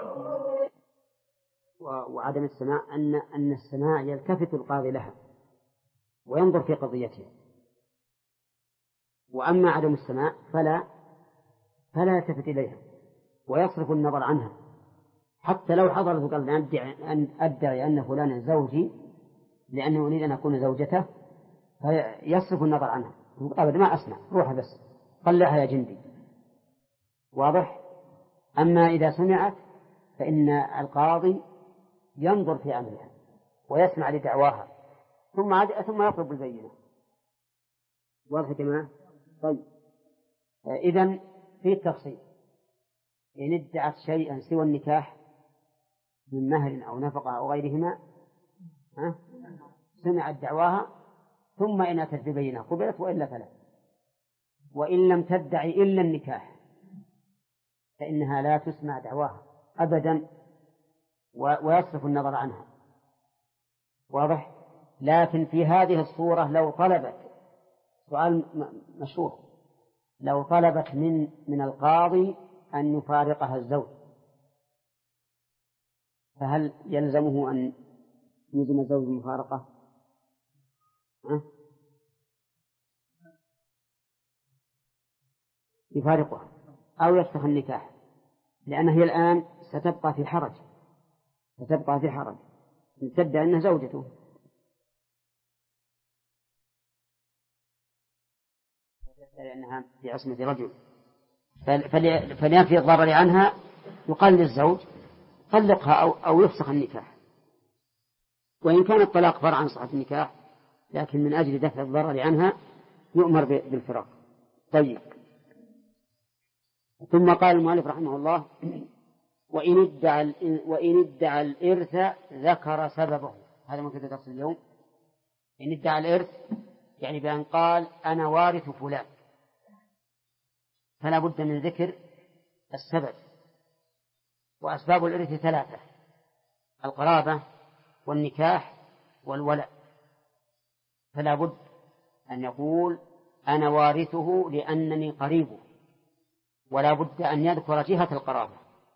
وعدم السماع أن السماع يلتفت القاضي لها وينظر في قضيتها. وأما عدم السماع فلا يلتفت إليها ويصرف النظر عنها. حتى لو حضرت وقال أن أدعي أن فلان زوجي لأنه أريد أن أكون زوجته فيصرف النظر عنها. أبدا ما أسمع روح بس طلعها يا جندي. واضح؟ أما إذا سمعت فإن القاضي ينظر في أمرها ويسمع لدعواها ثم يطلب البينة. واضح كما؟ طيب إذن في التفصيل إن ادعت شيئا سوى النكاح من مهر أو نفقة أو غيرهما سمعت دعواها ثم إن أتت ببينة قبلت وإلا فلا. وإن لم تدعي إلا النكاح فإنها لا تسمع دعواها أبدا ويصرف النظر عنها. واضح؟ لكن في هذه الصورة لو طلبت سؤال مشهور لو طلبت من القاضي أن يفارقها الزوج فهل يلزمه أن يلزم الزوج المفارقة؟ يفارقها أو يفسخ النكاح لأنها هي الآن ستبقى في حرج تدعي أنها زوجته. لأنها في عصمة رجل فلينفي الضرر عنها يقال للزوج طلقها أو يفسخ النكاح. وإن كان الطلاق فرع عن صحة النكاح لكن من أجل دفع الضرر عنها يؤمر بالفراق. طيب ثم قال المؤلف رحمه الله وإن ادعى الإرث ذكر سببه. هذا ما كنت تصل اليوم. إن ادعى الإرث يعني بأن قال أنا وارث فلان فلا بد من ذكر السبب. وأسباب الإرث 3: القرابة والنكاح والولاء. فلا بد أن يقول أنا وارثه لأنني قريبه، ولا بد أن يذكر جهة القرابة.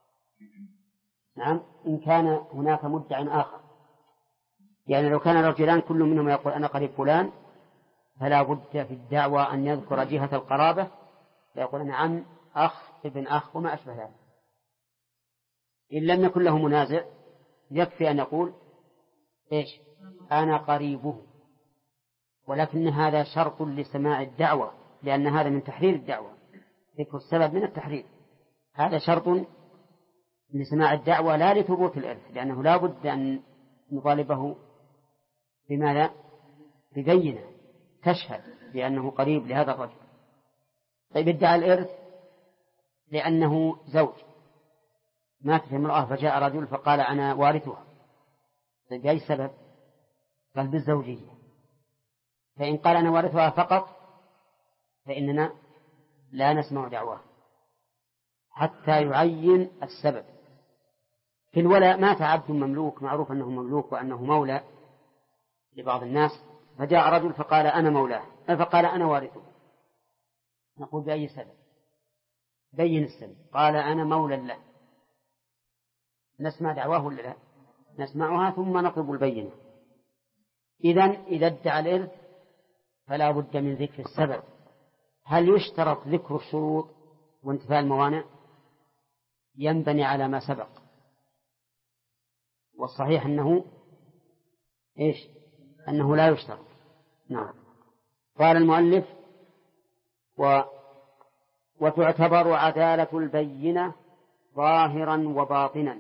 نعم، إن كان هناك مدع آخر، يعني لو كان رجلان كل منهم يقول أنا قريب فلان، فلا بد في الدعوة أن يذكر جهة القرابة، فيقول أنا عم، أخ، ابن أخ، وما أشبه ذلك. إن لم يكن له منازع يكفي أن يقول إيش؟ أنا قريبه. ولكن هذا شرط لسماع الدعوة، لأن هذا من تحرير الدعوة، ذكر السبب من التحرير، هذا شرط لسماع الدعوة لا لثبوت الإرث، لأنه لا بد أن نطالبه بماذا؟ ببينة تشهد بأنه قريب لهذا الرجل. طيب ادعى الإرث لأنه زوج، ماتت امرأة فجاء رجل فقال أنا وارثها، طيب بأي سبب؟ قال بالزوجية. فإن قال أنا وارثها فقط فإننا لا نسمع دعواه حتى يعين السبب. في الولاء مات عبد مملوك، معروف أنه مملوك وأنه مولى لبعض الناس، فجاء رجل فقال أنا مولاه، فقال أنا وارثه، نقول بأي سبب؟ بين السبب. قال أنا مولى له، نسمع دعواه ولا لا؟ نسمعها ثم نطلب البينة. إذن إذا ادعى الإرث فلا بد من ذكر السبب. هل يشترط ذكر الشروط وانتفاء الموانع؟ ينبني على ما سبق، والصحيح أنه إيش؟ أنه لا يشترط. نعم. قال المؤلف وتعتبر عدالة البينة ظاهرا وباطنا.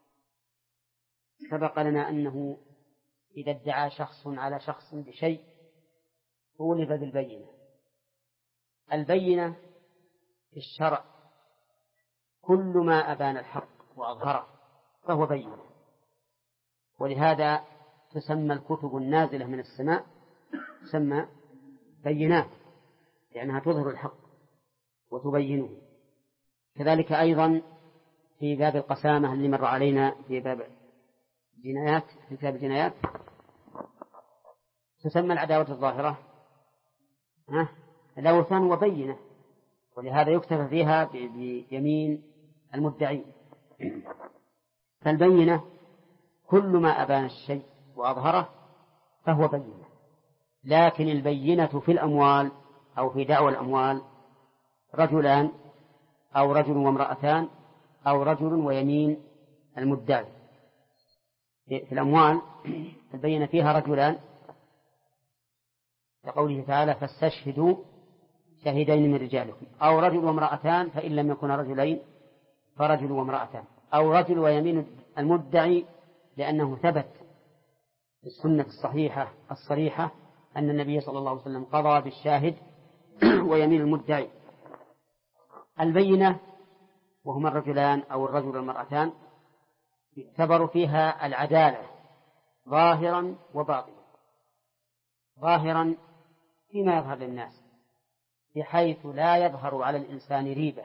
سبق لنا أنه إذا ادعى شخص على شخص بشيء طولب بالبينة. البينة في الشرع كل ما أبان الحق وأظهره فهو بينة، ولهذا تسمى الكتب النازلة من السماء تسمى بينات، لأنها تظهر الحق وتبينه. كذلك أيضا في باب القسامة اللي مر علينا في باب الجنايات، في كتاب الجنايات، تسمى العداوة الظاهرة لوثا وبينة، ولهذا يكتفى فيها بيمين المدعي. فالبينة كل ما أبان الشيء وأظهره فهو بينة. لكن البينة في الأموال أو في دعوى الأموال رجلان أو رجل وامرأتان أو رجل ويمين المدعي. في الأموال البينة فيها رجلان، كقوله تعالى فاستشهدوا شهيدين من رجالكم، أو رجل وامرأتان فإن لم يكن رجلين فرجل وامرأتان، أو رجل ويمين المدعي، لأنه ثبت في السنة الصحيحة الصريحة أن النبي صلى الله عليه وسلم قضى بالشاهد ويمين المدعي. البينة وهما الرجلان أو الرجل والمرأتان يعتبر فيها العدالة ظاهرا وباطنا. ظاهرا فيما يظهر للناس بحيث لا يظهر على الإنسان ريبة،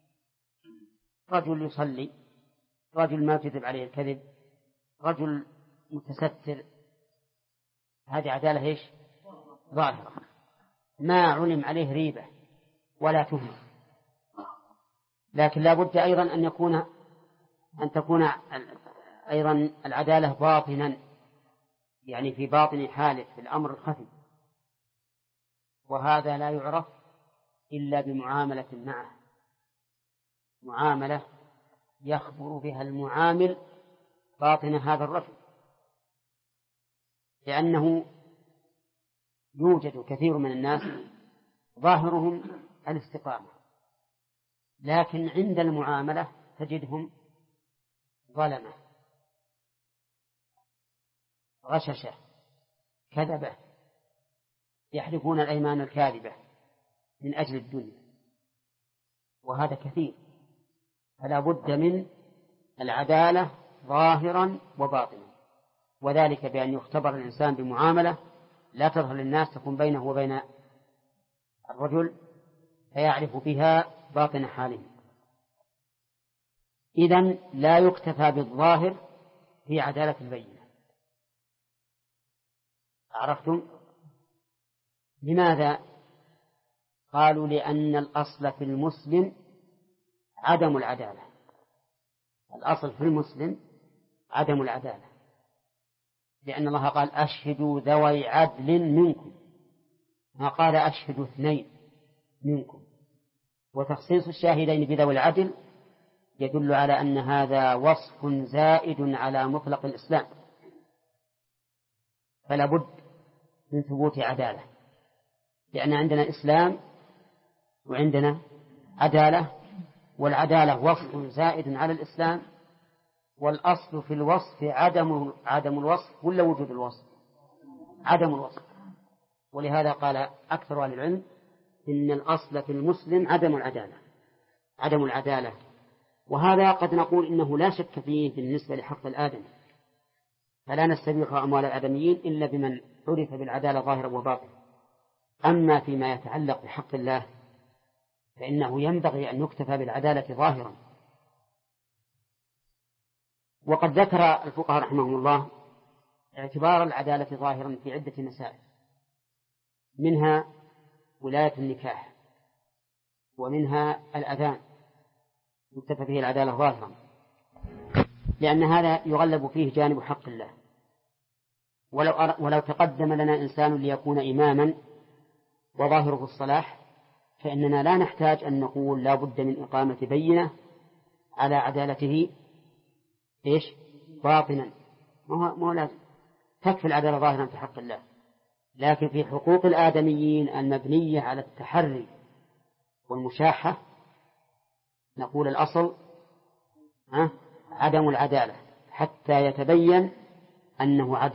رجل يصلي، رجل ما يكذب عليه الكذب، رجل متستر، هذه عدالة إيش؟ ظاهرة، ما علم عليه ريبة ولا تهم. لكن لا بد أيضا أن تكون أيضا العدالة باطنا، يعني في باطن حاله في الأمر الخفي، وهذا لا يعرف إلا بمعاملة معه، معاملة يخبر بها المعامل باطن هذا الرجل، لأنه يوجد كثير من الناس ظاهرهم الاستقامة، لكن عند المعاملة تجدهم ظلمة غششة كذبة، يحلفون الأيمان الكاذبة من أجل الدنيا، وهذا كثير. فلا بد من العدالة ظاهرا وباطنا، وذلك بأن يختبر الإنسان بمعاملة لا تظهر للناس، تكون بينه وبين الرجل فيعرف بها باطن حاله. إذن لا يكتفى بالظاهر في عدالة البينة. عرفتم؟ لماذا؟ قالوا لأن الأصل في المسلم عدم العدالة. الأصل في المسلم عدم العدالة، لأن الله قال أشهدوا ذوي عدل منكم، ما قال أشهدوا 2 منكم. وتخصيص الشاهدين بذوي العدل يدل على أن هذا وصف زائد على مطلق الإسلام، فلا بد من ثبوت عدالة، لأن عندنا إسلام وعندنا عدالة، والعدالة وصف زائد على الإسلام، والأصل في الوصف عدم الوصف ولا وجود الوصف؟ عدم الوصف. ولهذا قال أكثر أهل العلم إن الأصل في المسلم عدم العدالة. وهذا قد نقول إنه لا شك فيه بالنسبة لحق الآدم، فلا نستبيح أموال الآدميين إلا بمن عرف بالعدالة ظاهرا وباطنا. أما فيما يتعلق بحق الله فإنه ينبغي أن يكتفى بالعدالة ظاهرا. وقد ذكر الفقهاء رحمهم الله اعتبار العدالة ظاهرا في عدة مسائل، منها ولاية النكاح، ومنها الأذان يكتفى به العدالة ظاهرا، لأن هذا يغلب فيه جانب حق الله. ولو تقدم لنا إنسان ليكون إماما وظاهره الصلاح فإننا لا نحتاج أن نقول لا بد من إقامة بينة على عدالته باطنا، ما لازم، تكفي العدالة ظاهرا في حق الله. لكن في حقوق الآدميين المبنية على التحري والمشاحة نقول الأصل عدم العدالة حتى يتبين أنه عدل.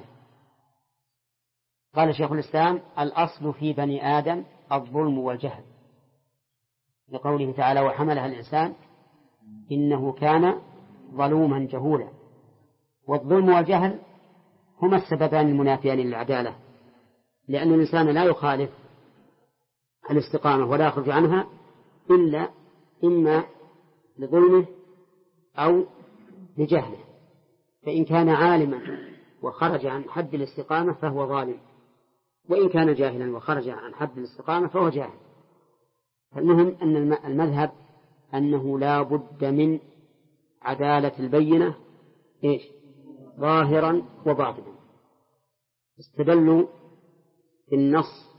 قال شيخ الإسلام الأصل في بني آدم الظلم والجهل، لقوله تعالى وحملها الإنسان إنه كان ظلوما جهولا. والظلم والجهل هما السببان المنافيان للعدالة، لأن الإنسان لا يخالف الاستقامة ولا يخرج عنها إلا إما لظلمه أو لجهله. فإن كان عالما وخرج عن حد الاستقامة فهو ظالم، وإن كان جاهلا وخرج عن حد الاستقامة فهو جاهل. فالمهم أن المذهب أنه لا بد من عدالة البينة ظاهرا وباطنا. استدلوا بالنص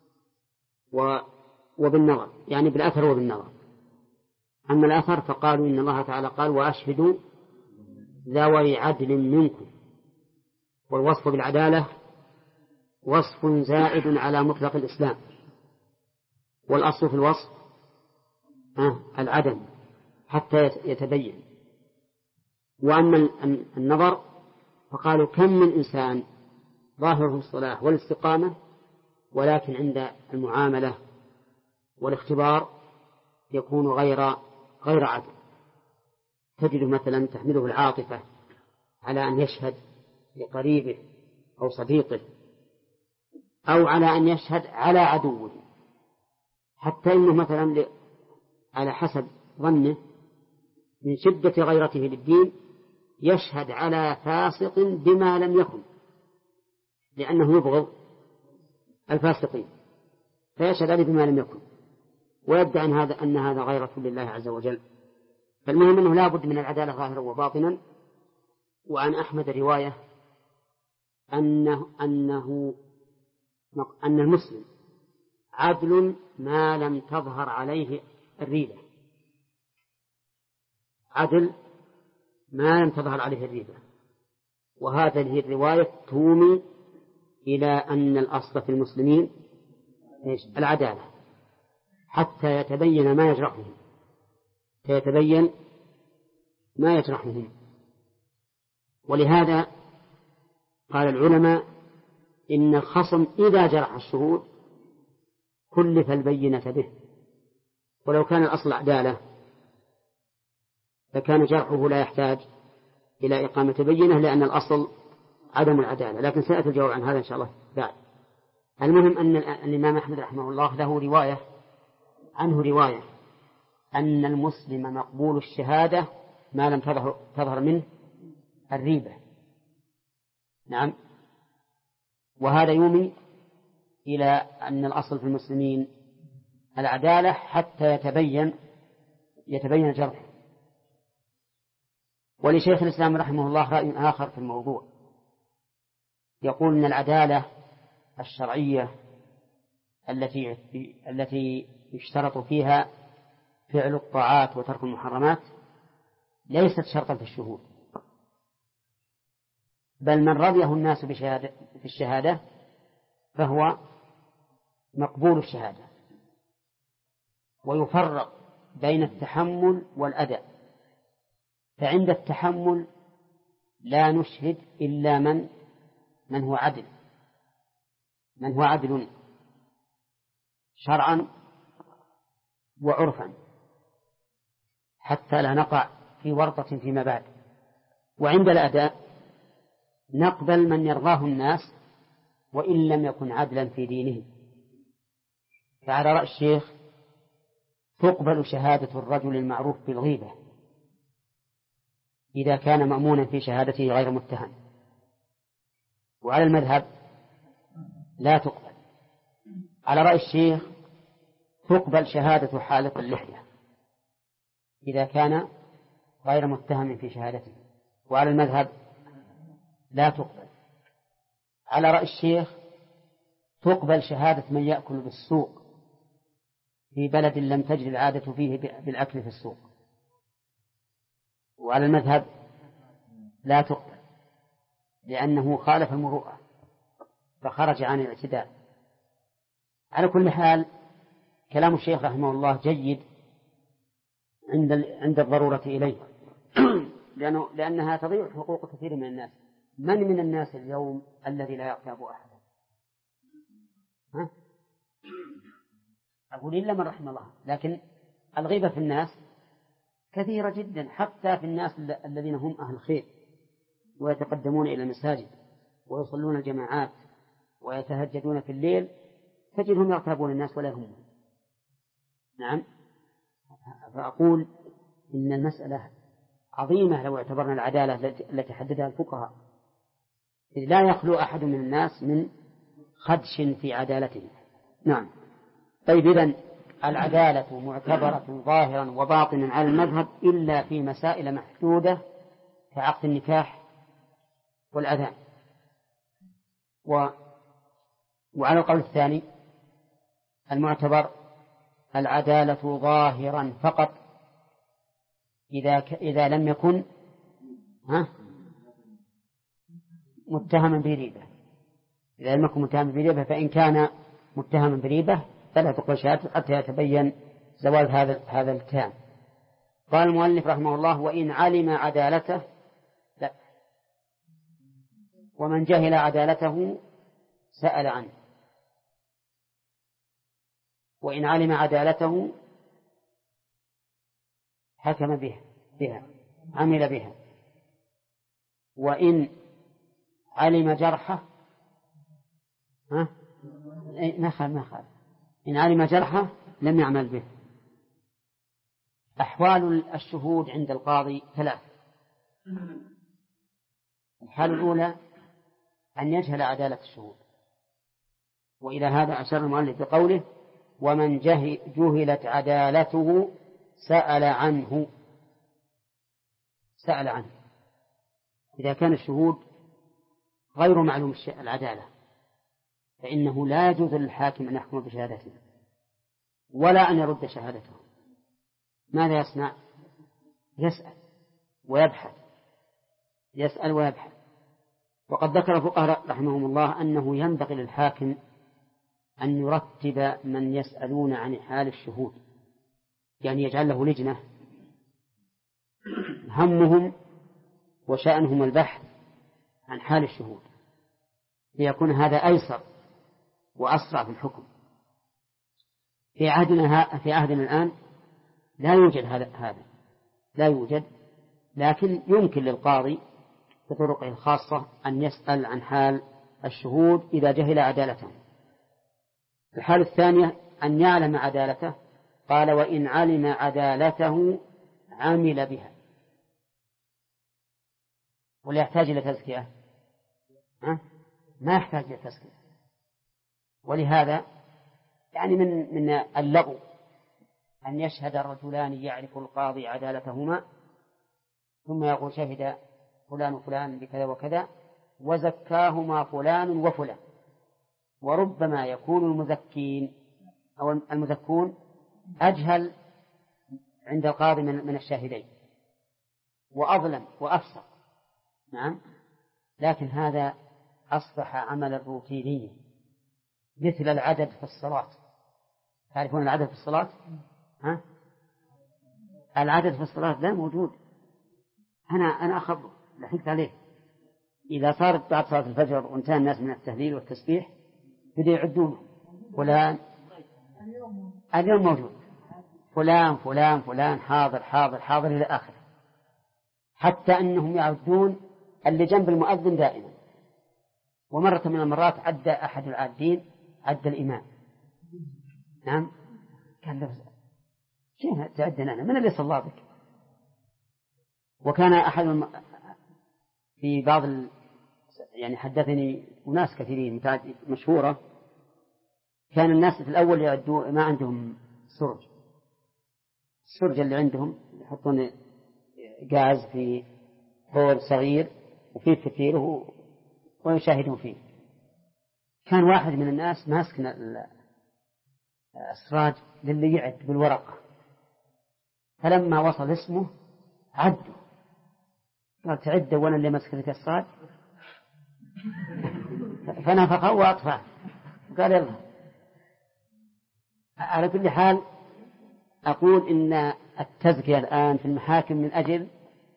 وبالنظر، يعني بالأثر وبالنظر. أما الأثر فقالوا إن الله تعالى قال وأشهدوا ذوي عدل منكم، والوصف بالعدالة وصف زائد على مطلق الإسلام، والأصل في الوصف العدم حتى يتبين. وأما النظر فقالوا كم من إنسان ظاهره الصلاح والاستقامة ولكن عند المعاملة والاختبار يكون غير عدل. تجد مثلا تحمله العاطفة على أن يشهد لقريبه أو صديقه، أو على أن يشهد على عدوه، حتى إنه مثلا على حسب ظنه من شدة غيرته للدين يشهد على فاسق بما لم يكن، لأنه يبغض الفاسقين فيشهد عليه بما لم يكن، ويبدأ أن هذا غيرة لله عز وجل. فالمهم أنه لا بد من العدالة ظاهرا وباطنا. وعن أحمد رواية أن المسلم عدل ما لم تظهر عليه الريبة، عدل ما لم تظهر عليه الريبة. وهذه الرواية تومي إلى أن الأصل في المسلمين العدالة حتى يتبين ما يجرحهم. ولهذا قال العلماء إن الخصم إذا جرح الشهود كلف البينة به، ولو كان الأصل عدالة فكان جرحه لا يحتاج إلى إقامة بينة، لأن الأصل عدم العدالة. لكن سأتي الجواب عن هذا إن شاء الله بعد. المهم أن الإمام أحمد رحمه الله له رواية أن المسلم مقبول الشهادة ما لم تظهر منه الريبة. نعم. وهذا يومي إلى أن الأصل في المسلمين العدالة حتى يتبين الجرح. ولشيخ الإسلام رحمه الله رأي آخر في الموضوع، يقول أن العدالة الشرعية التي يشترط فيها فعل الطاعات وترك المحرمات ليست شرطا في الشهود، بل من رضيه الناس في الشهادة فهو مقبول الشهادة. ويفرق بين التحمل والأداء، فعند التحمل لا نشهد إلا من هو عدل شرعا وعرفا، حتى لا نقع في ورطة فيما بعد. وعند الأداء نقبل من يرضاه الناس وإن لم يكن عدلا في دينه. فعلى رأي الشيخ تقبل شهادة الرجل المعروف بالغيبة إذا كان مأمونا في شهادته غير متهم، وعلى المذهب لا تقبل. على رأي الشيخ تقبل شهادة حالق اللحية إذا كان غير متهم في شهادته، وعلى المذهب لا تقبل. على رأي الشيخ تقبل شهادة من يأكل بالسوق في بلد لم تجري العادة فيه بالأكل في السوق، وعلى المذهب لا تقبل لأنه خالف المروءة فخرج عن الاعتدال. على كل حال كلام الشيخ رحمه الله جيد عند الضرورة إليه لأنها تضيع حقوق كثير من الناس. من الناس اليوم الذي لا يغتاب أحدا؟ أقول إلا من رحم الله، لكن الغيبة في الناس كثيرة جدا، حتى في الناس الذين هم أهل خير ويتقدمون إلى المساجد ويصلون الجماعات ويتهجدون في الليل تجدهم يغتابون الناس ولا يهمون. نعم. فأقول إن المسألة عظيمة لو اعتبرنا العدالة التي حددها الفقهاء، إذ لا يخلو أحد من الناس من خدش في عدالته. نعم. طيب، إذن العدالة معتبرة ظاهرا وباطنا على المذهب إلا في مسائل محدودة كعقد النكاح والأذان. وعلى القول الثاني المعتبر العدالة ظاهرا فقط إذا لم يكن متهما بريبة. إذا لم يكن متهما بريبة، فإن كان متهما بريبة فلا تقبل شهادته حتى يتبين زوال هذا الاتهام. قال المؤلف رحمه الله: وإن علم عدالته، لا، ومن جهل عدالته سأل عنه. وإن علم عدالته حكم بها عمل بها، وإن علم جرحه ما خال إن علم جرحه لم يعمل به. أحوال الشهود عند القاضي ثلاث. الحالة الأولى أن يجهل عدالة الشهود، وإلى هذا أشار المؤلف بقوله: ومن جهلت عدالته سأل عنه. إذا كان الشهود غير معلوم العدالة فإنه لا يجوز للحاكم أن يحكم بشهادته ولا أن يرد شهادته. ماذا يصنع؟ يسأل ويبحث. وقد ذكر الفقهاء رحمهم الله أنه ينبغي للحاكم أن يرتب من يسألون عن حال الشهود، يعني يجعل له لجنة همهم وشأنهم البحث عن حال الشهود، ليكون هذا أيسر وأسرع في الحكم. في عهدنا الآن لا يوجد هذا لا يوجد، لكن يمكن للقاضي بطرقه الخاصة أن يسأل عن حال الشهود إذا جهل عدالتهم. الحالة الثانية أن يعلم عدالته. قال: وإن علم عدالته عمل بها. ولا يحتاج إلى تزكية؟ ما يحتاج إلى تزكية. ولهذا يعني من اللغو أن يشهد الرجلان يعرف القاضي عدالتهما ثم يقول شهد فلان وفلان بكذا وكذا وزكاهما فلان وفلان، وربما يكون المزكين أو المزكون أجهل عند القاضي من الشاهدين وأظلم وأفسق. نعم، لكن هذا أصبح عملا روتينيا مثل العدد في الصلاة. تعرفون العدد في الصلاة؟ ها؟ العدد في الصلاة لا موجود. أنا أخبر لحقت عليه. إذا صارت بعد صلاة الفجر وانتهى الناس من التهليل والتسبيح بدأوا يعدون فلان اليوم موجود، فلان فلان فلان، حاضر حاضر حاضر إلى آخره، حتى أنهم يعدون اللي جنب المؤذن دائما. ومرة من المرات عد أحد العادين عد الإمام. نعم، قال له كيف تعدنا أنا؟ من اللي صلى بك؟ وكان أحد في بعض يعني حدثني أناس كثيرين مشهورة، كان الناس في الأول يعدوا ما عندهم سرج، السرج اللي عندهم يحطون غاز في حوض صغير وفيه فتيل ويشاهدون فيه. كان واحد من الناس ماسك السراج للي يعد بالورقة، فلما وصل اسمه عدوا، قال تعد وانا اللي مسك لك السراج، فنفخه وأطفاه قال يلا. على كل حال أقول إن التزكية الآن في المحاكم من أجل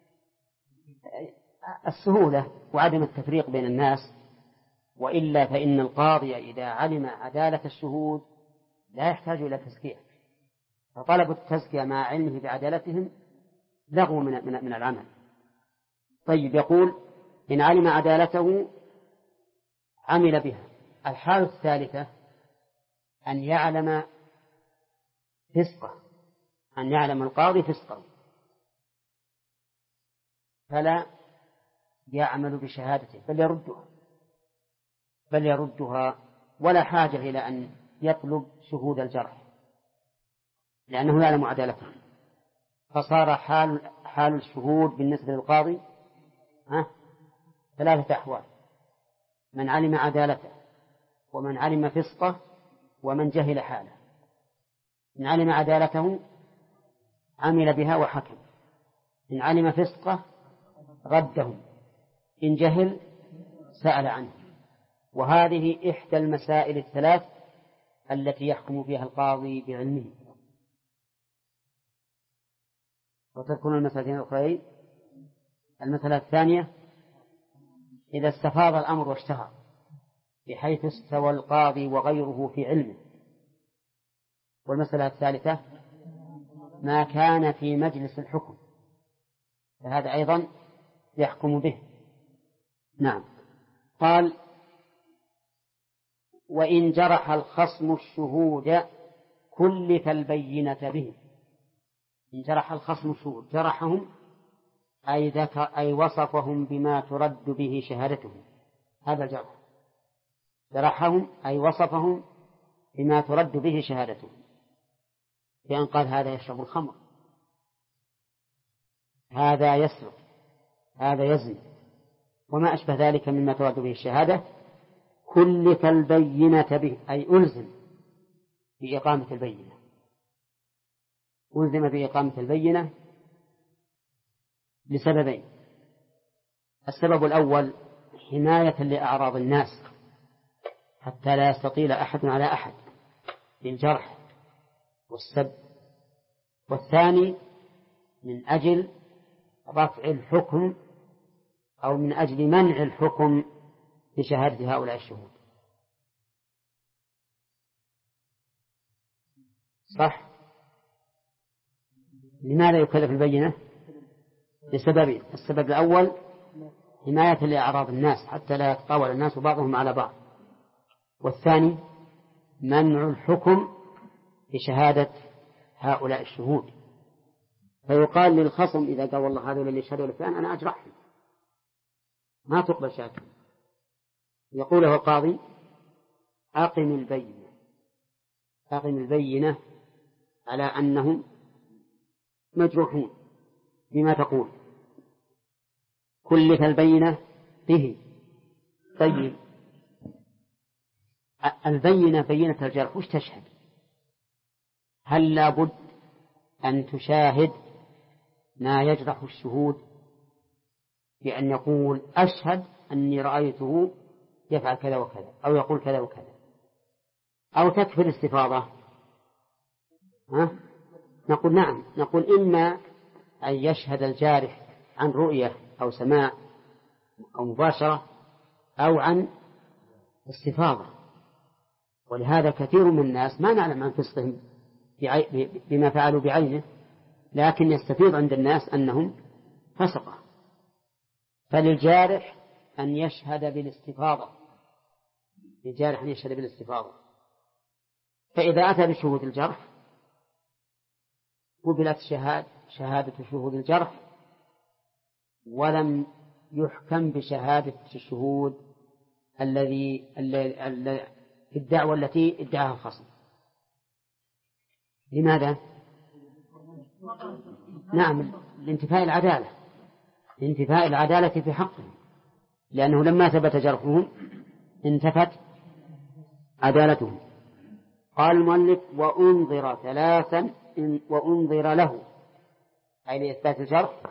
السهولة وعدم التفريق بين الناس، وإلا فإن القاضي إذا علم عدالة الشهود لا يحتاج إلى تزكية، فطلب التزكية مع علمه بعدالتهم لغو من العمل. طيب، يقول إن علم عدالته عمل بها. الحالة الثالثة أن يعلم فسقه، أن يعلم القاضي فسقه فلا يعمل بشهادته بل يردها ولا حاجة إلى أن يطلب شهود الجرح لأنه يعلم عدالته. فصار حال الشهود بالنسبة للقاضي ثلاثة أحوال: من علم عدالته، ومن علم فسقه، ومن جهل حاله. إن علم عدالته عمل بها وحكم، إن علم فسقه رده، إن جهل سأل عنه. وهذه إحدى المسائل الثلاث التي يحكم فيها القاضي بعلمه. وتذكرون المسألتين الأخرين. المسألة الثانية إذا استفاض الأمر واشتهر بحيث استوى القاضي وغيره في علمه. والمسألة الثالثة ما كان في مجلس الحكم، فهذا أيضا يحكم به. نعم. قال: وإن جرح الخصم الشهود كلف البينة به. إن جرح الخصم الشهود، جرحهم أي وصفهم بما ترد به شهادتهم، هذا الجرح. جرحهم أي وصفهم بما ترد به شهادتهم، بأن قال هذا يشرب الخمر، هذا يسرق، هذا يزني، وما أشبه ذلك مما ترد به الشهادة. كلف البينة به أي ألزم بإقامة البينة، ألزم بإقامة البينة لسببين: السبب الأول حماية لأعراض الناس حتى لا يستطيل أحد على أحد بالجرح والسب، والثاني من أجل رفع الحكم أو من أجل منع الحكم بشهادة هؤلاء الشهود. صح؟ لماذا يكلف البينة؟ لسببين: السبب الأول حماية لأعراض الناس حتى لا يتطاول الناس بعضهم على بعض، والثاني منع الحكم بشهادة هؤلاء الشهود. فيقال للخصم إذا قال والله هذول اللي شهدوا لفلان أنا أجرحهم، ما تقبل شهادتهم. يقول له القاضي أقم البينة على أنهم مجروحون بما تقول. كلف البينة به. طيب البينة بينة الجرح وش تشهد؟ هل لابد أن تشاهد ما يجرح الشهود بأن يقول أشهد أني رأيته يفعل كذا وكذا أو يقول كذا وكذا، أو تكفي الاستفاضة؟ نقول نعم، نقول إما أن يشهد الجارح عن رؤية أو سماع أو مباشرة أو عن استفاضة. ولهذا كثير من الناس ما نعلم عن فسقهم بما فعلوا بعينه، لكن يستفيض عند الناس أنهم فسقة. فللجارح أن يشهد بالاستفاضة، للجارح أن يشهد بالاستفاضة. فإذا أتى بشهود الجرح قبلت شهادة شهود الجرح، ولم يحكم بشهادة الشهود في الدعوة التي ادعاها الخصم. لماذا؟ نعم، لانتفاء العدالة في حقهم، لأنه لما ثبت جرحهم انتفت عدالتهم. قال المؤلف وأنظر ثلاثا وأنظر له، أي لإثبات الجرح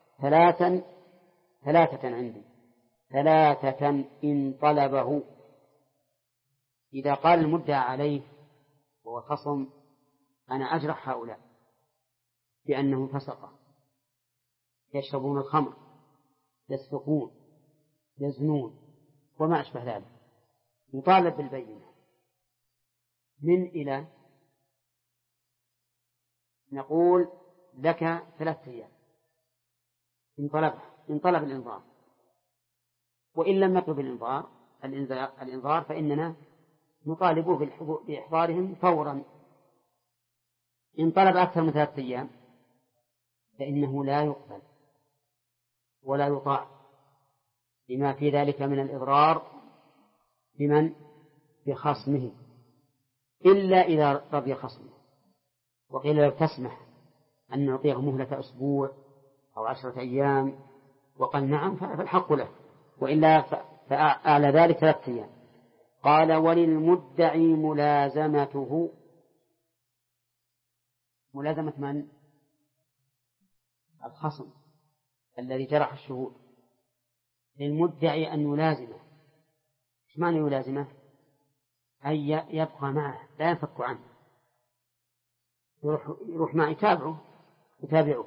ثلاثة عندي، ثلاثة إن طلبه. إذا قال المدعى عليه وهو خصم أنا أجرح هؤلاء بأنهم فسقة، يشربون الخمر، يسرقون، يزنون وما أشبه ذلك، يطالب بالبينة من إلى نقول لك 3 أيام إن طلب الإنظار، وإن لم نطلب الإنظار فإننا نطالبه بإحضارهم فورا. إن طلب أكثر من 3 أيام فإنه لا يقبل ولا يطاع، لما في ذلك من الإضرار بخصمه، إلا إذا رضي خصمه. وقيل لو تسمح أن نعطيه مهلة أسبوع أو 10 أيام وقال نعم فالحق له، وإلا فأعلى ذلك 3 أيام. قال وللمدعي ملازمته. ملازمة من؟ الخصم الذي جرح الشهود. للمدعي أن يلازمه. إيش معنى يلازمه؟ أي يبقى معه لا ينفك عنه، يروح معه يتابعه.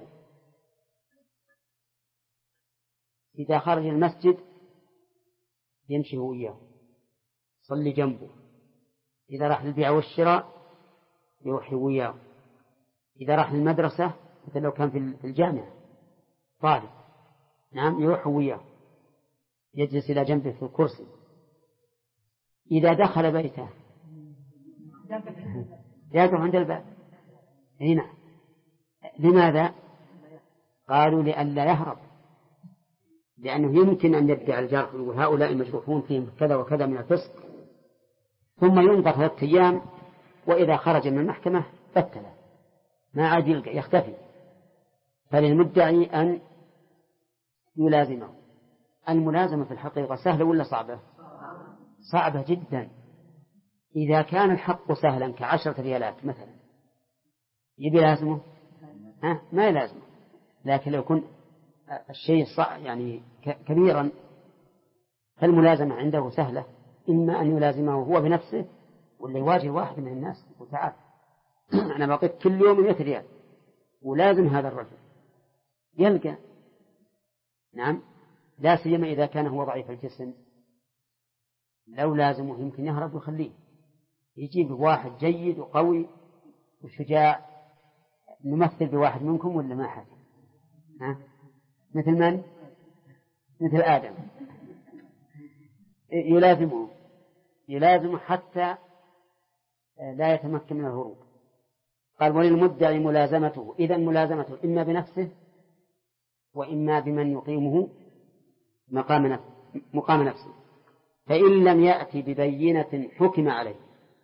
إذا خرج المسجد يمشي هو إياه، صلي جنبه. إذا راح للبيع والشراء يروح وياه. إذا راح للمدرسة مثل لو كان في الجامعة طالب، نعم، يروح وياه، يجلس إلى جنبه في الكرسي. إذا دخل بيته يقف عند الباب هنا. لماذا؟ قالوا لئلا يهرب، لأنه يمكن أن يدعي الجرح وهؤلاء المجروحون فيهم كذا وكذا من الفسق، ثم ينظر 3 أيام، وإذا خرج من المحكمة بتله ما عاد يختفي. فللمدعي أن يلازمه. الملازمة في الحقيقة سهلة ولا صعبة؟ صعبة جدا. إذا كان الحق سهلا ك10 ريالات مثلا يبي لازمه؟ ما يلازمه. لكن لو يكون الشيء يعني كبيرا فالملازمة عنده سهلة، إما أن يلازمه هو بنفسه ولا يواجه واحد من الناس وتعال أنا بقيت كل يوم 100 ريال ولازم هذا الرجل يلقى. نعم، لا سيما إذا كان هو ضعيف الجسم، لو لازمه يمكن يهرب ويخليه، يجيب واحد جيد وقوي وشجاع. نمثل بواحد منكم ولا ما حد؟ مثل من؟ مثل آدم. يلازمه حتى لا يتمكن من الهروب. قال وللمدعي ملازمته. إذن ملازمته إما بنفسه وإما بمن يقيمه مقام نفسه. فإن لم يأتي ببينة حكم عليه.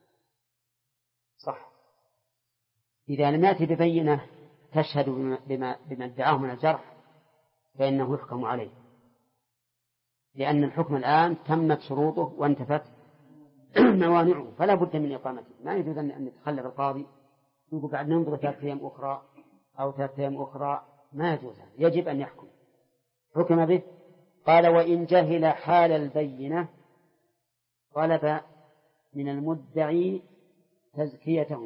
صح، إذا لم يأتي ببينة تشهد بما ادعاه من الجرح فإنه يحكم عليه، لأن الحكم الآن تمت شروطه وانتفت موانعه، فلا بد من إقامته. ما يجوز أن يتخلف القاضي يقول بعد ننظر 3 أيام أخرى أو 3 أيام أخرى، ما يجوز، يجب أن يحكم. حكم به. قال وإن جهل حال البينة طلب من المدعي تزكيتهم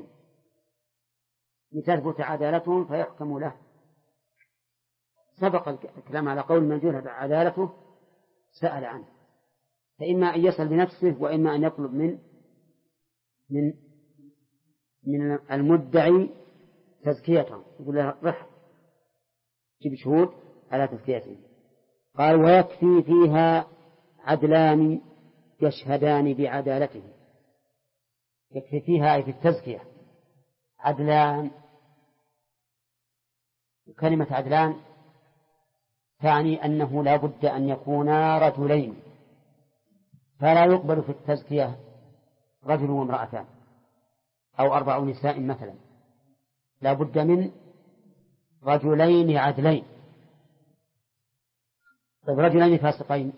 لتثبت عدالتهم فيحكم له. سبق الكلام على قول من جهل عدالته سأل عنه، فإما أن يسأل بنفسه وإما أن يطلب من المدعي تزكيتهم، يقول له رح جيب شهود على تزكيتهم. قال ويكفي فيها عدلان يشهدان بعدالته. يكفي فيها أي في التزكية عدلان. كلمة عدلان تعني أنه لا بد أن يكونا رجلين، فلا يقبل في التزكية رجل وامرأتان أو 4 نساء مثلا، لا بد من رجلين عدلين. طيب رجلين فاسقين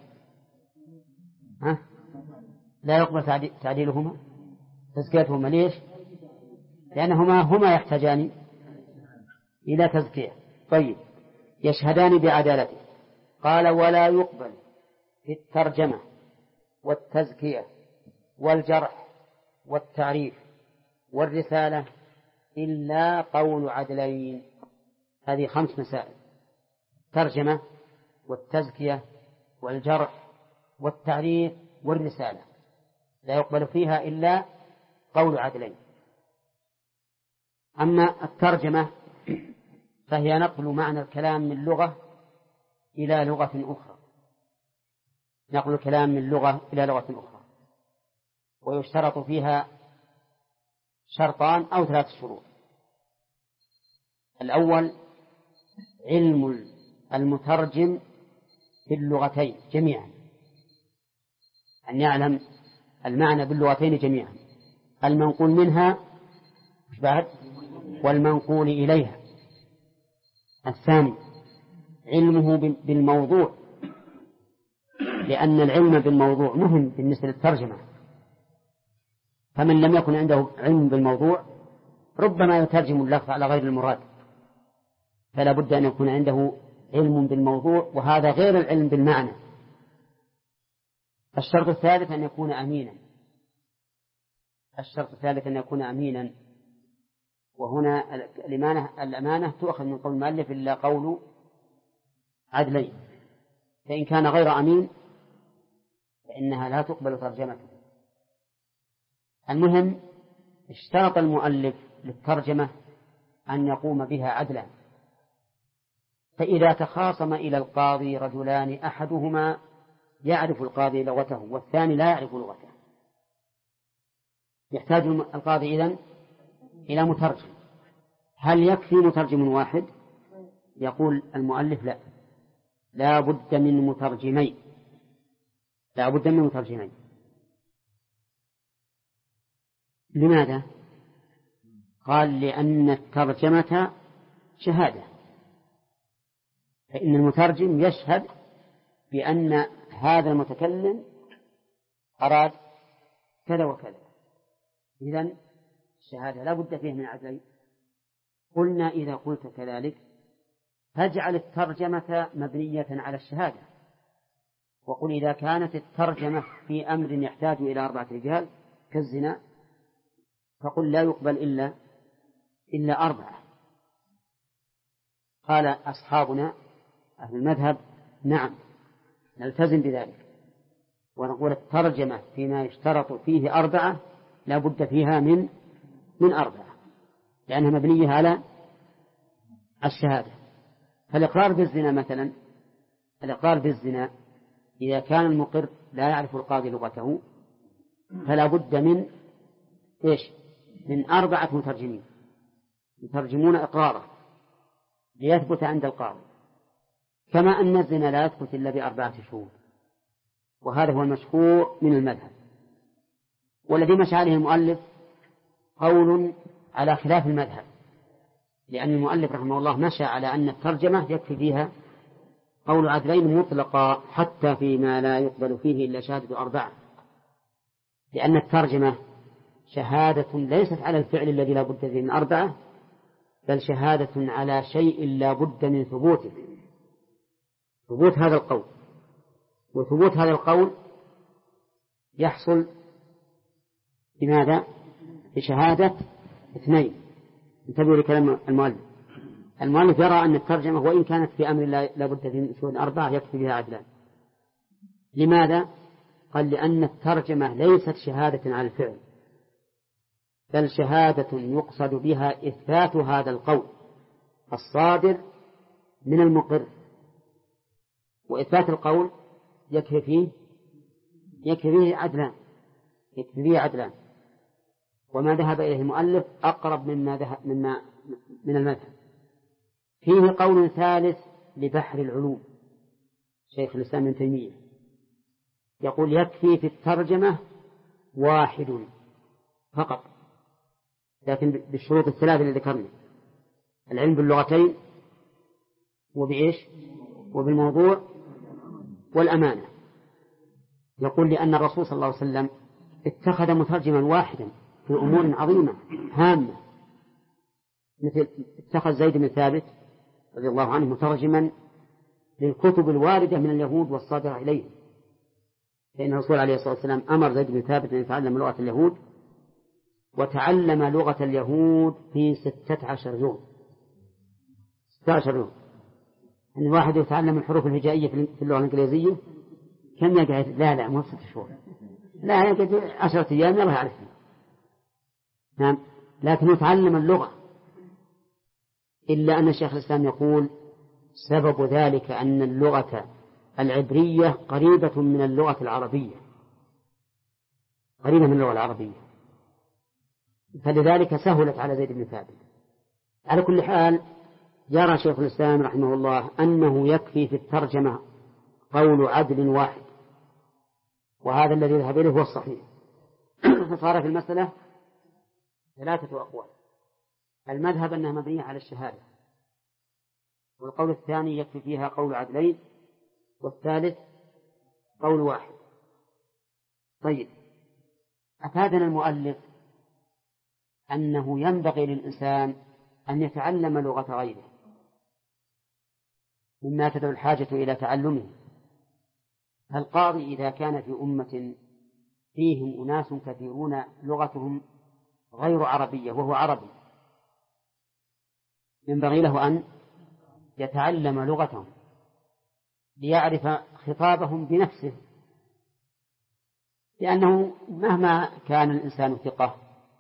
لا يقبل تعديلهما تزكيتهما. ليش؟ لأنهما هما يحتاجان إلى تزكية. طيب يشهدان بعدالته. قال ولا يقبل في الترجمة والتزكية والجرح والتعريف والرسالة إلا قول عدلين. هذه 5 مسائل: الترجمة والتزكية والجرح والتعريف والرسالة لا يقبل فيها إلا قول عدلين. أما الترجمة فهي نقل معنى الكلام من لغة إلى لغة أخرى، نقل الكلام من لغة إلى لغة أخرى، ويشترط فيها شرطان أو 3 شروط. الأول علم المترجم في اللغتين جميعا، أن يعلم المعنى باللغتين جميعا، المنقول منها والمنقول إليها. الثاني علمه بالموضوع، لأن العلم بالموضوع مهم بالنسبة للترجمة، فمن لم يكن عنده علم بالموضوع ربما يترجم اللفظ على غير المراد، فلا بد أن يكون عنده علم بالموضوع، وهذا غير العلم بالمعنى. الشرط الثالث أن يكون أمينا. الشرط الثالث أن يكون أمينا، وهنا الأمانة تؤخذ من قول المؤلف إلا قول عدلين، فإن كان غير أمين فإنها لا تقبل ترجمته. المهم اشترط المؤلف للترجمة أن يقوم بها عدلا، فإذا تخاصم إلى القاضي رجلان أحدهما يعرف القاضي لغته والثاني لا يعرف لغته، يحتاج القاضي إذن إلى مترجم. هل يكفي مترجم واحد؟ يقول المؤلف لا بد من مترجمين، لا بد من مترجمين. لماذا؟ قال لأن الترجمة شهادة، فإن المترجم يشهد بأن هذا المتكلم أراد كذا وكذا، إذن الشهادة لا بد فيه من عدلين. قلنا إذا قلت كذلك فاجعل الترجمة مبنية على الشهادة، وقل إذا كانت الترجمة في أمر يحتاج إلى 4 رجال كالزنا فقل لا يقبل إلا 4. قال أصحابنا أهل المذهب نعم نلتزم بذلك، ونقول الترجمة فيما يشترط فيه 4 لا بد فيها من 4، لأنها مبنية على الشهادة. فالإقرار بالزنا مثلا، الإقرار بالزنا إذا كان المقر لا يعرف القاضي لغته فلا بد من 4 مترجمين يترجمون إقراره ليثبت عند القاضي، كما أن الزنا لا يثبت إلا ب4 شهود. وهذا هو المشهور من المذهب. والذي مشى عليه المؤلف قول على خلاف المذهب، لأن المؤلف رحمه الله مشى على أن الترجمة يكفي فيها قول عدلين مطلقا حتى فيما لا يقبل فيه إلا شهادة 4، لأن الترجمة شهادة ليست على الفعل الذي لا بد فيه من 4، بل شهادة على شيء لا بد من ثبوته، ثبوت هذا القول. وثبوت هذا القول يحصل بماذا؟ بشهادة 2. انتبهوا لكلام المؤلف يرى أن الترجمة وإن كانت في أمر لا بد فيه من شهود 4 يكفي بها عدلان. لماذا؟ قال لأن الترجمة ليست شهادة على الفعل، بل شهادة يقصد بها إثبات هذا القول الصادر من المقر، وإثبات القول يكفي فيه عدلان. وما ذهب إليه المؤلف أقرب من المذهب. فيه قول ثالث لبحر العلوم شيخ الإسلام ابن تيمية، يقول يكفي في الترجمة 1 فقط، لكن بالشروط الثلاثة اللي ذكرنا: العلم باللغتين، وبإيش؟ وبالموضوع، والأمانة. يقول لأن الرسول صلى الله عليه وسلم اتخذ مترجما واحدا في أمور عظيمة هامة، مثل اتخذ زيد بن ثابت رضي الله عنه مترجما للكتب الواردة من اليهود والصادرة إليهم، فإن الرسول عليه الصلاة والسلام أمر زيد بن ثابت أن يتعلم لغة اليهود، وتعلم لغة اليهود في 16 يوم. 16 يوم. أن الواحد يتعلم الحروف الهجائية في اللغة الإنجليزية كم يقعد؟ لا مو 6 شهور، لا يقعد 10 أيام يلا يعرفها. نعم، لكن يتعلم اللغة. إلا أن الشيخ الإسلام يقول سبب ذلك أن اللغة العبرية قريبة من اللغة العربية، فلذلك سهلت على زيد بن ثابت. على كل حال يرى شيخ الإسلام رحمه الله أنه يكفي في الترجمة قول عدل واحد، وهذا الذي يذهب إليه هو الصحيح. فصار في المسألة 3 أقوال: المذهب أنها مبنية على الشهادة، والقول الثاني يكفي فيها قول عدلين، والثالث قول واحد. طيب، أفادنا المؤلف أنه ينبغي للإنسان أن يتعلم لغة غيره مما تدعو الحاجة إلى تعلمه. القاضي إذا كان في أمة فيهم أناس كثيرون لغتهم غير عربية وهو عربي، ينبغي له أن يتعلم لغتهم ليعرف خطابهم بنفسه، لأنه مهما كان الإنسان ثقة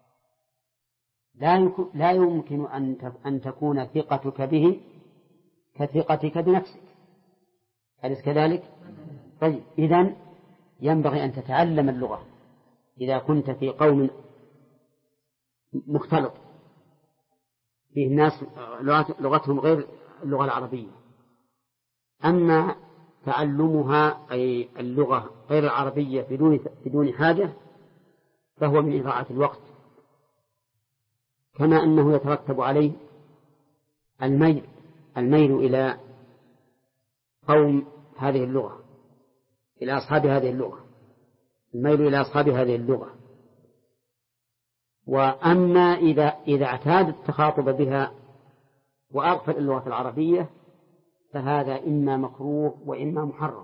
لا يمكن أن تكون ثقتك به كثقتك بنفسك، أليس كذلك؟ طيب، إذن ينبغي أن تتعلم اللغة إذا كنت في قوم مختلط فيه ناس لغتهم غير اللغة العربية. أما تعلمها أي اللغة غير العربية بدون حاجة فهو من إضاعة الوقت، كما أنه يترتب عليه الميل إلى قوم هذه اللغة، إلى أصحاب هذه اللغة، الميل إلى أصحاب هذه اللغة. وأما إذا اعتاد التخاطب بها وأغفل اللغة العربية فهذا إما مكروه وإما محرم.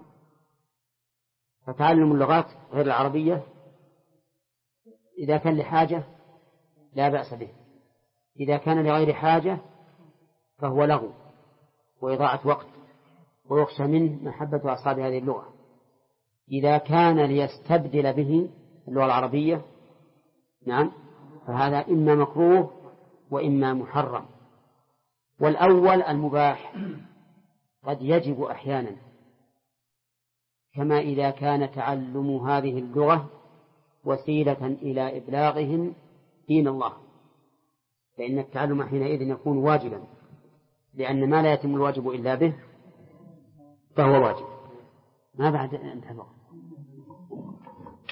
فتعلم اللغات غير العربية إذا كان لحاجة لا بأس به، إذا كان لغير حاجة فهو لغو وإضاعة وقت ويخشى منه محبة أصحاب هذه اللغة. إذا كان ليستبدل به اللغة العربية نعم فهذا إما مكروه وإما محرم. والأول المباح قد يجب أحيانا، كما إذا كان تعلم هذه اللغة وسيلة إلى إبلاغهم دين الله، فإن التعلم حينئذ يكون واجبا، لأن ما لا يتم الواجب إلا به فهو واجب. ما بعد انتهى الوقت.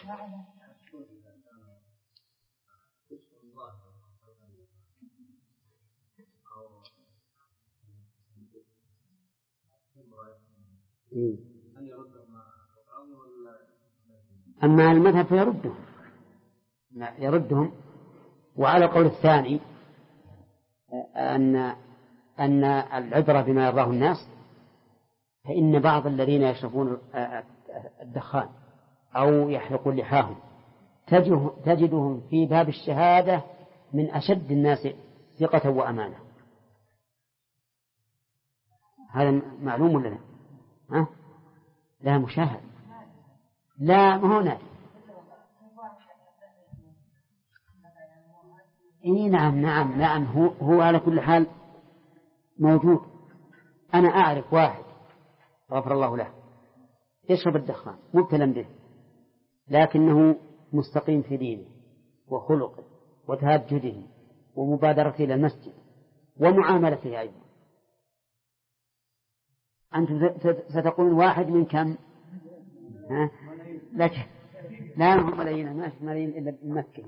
أما المذهب فيردهم. وعلى قول الثاني أن العبرة بما يرضاه الناس، فإن بعض الذين يشربون الدخان أو يحلقون لحاهم تجدهم في باب الشهادة من أشد الناس ثقة وأمانة. هذا معلوم ولا لا؟ لا مشاهد، لا ما هو نادي. نعم هو على كل حال موجود. أنا أعرف واحد غفر الله له يشرب الدخان مبتلا به، لكنه مستقيم في دينه وخلقه وتهجده ومبادرته إلى المسجد ومعاملته أيضا. أنتم ستقولون واحد من كم؟ لكن لا هم ملايين، ما في ملايين إلا بمكة.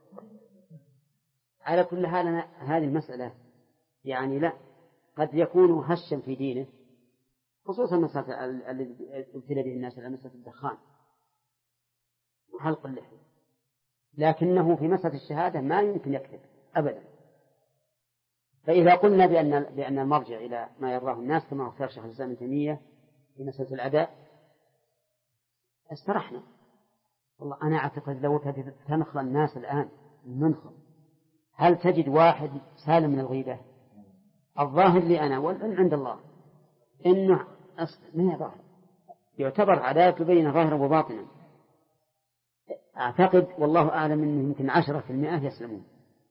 على كل حال هذه المسألة يعني لا، قد يكون هشا في دينه، خصوصا مسألة الذي ابتلى به الناس على مسألة الدخان وحلق اللحية، لكنه في مسألة الشهادة ما يمكن يكذب أبدا. فإذا قلنا بأن المرجع إلى ما يرضاه الناس كما اختار شيخ الإسلام ابن تيمية في مسألة الأداء استرحنا. والله أنا أعتقد لو تنخل الناس الآن المنخل، هل تجد واحد سالم من الغيبة؟ الظاهر لي أنا والعلم عند الله إنه ما ظاهر، يعتبر عدالة بين ظاهرا وباطنا. أعتقد والله أعلم إنه يمكن 10% يسلمون.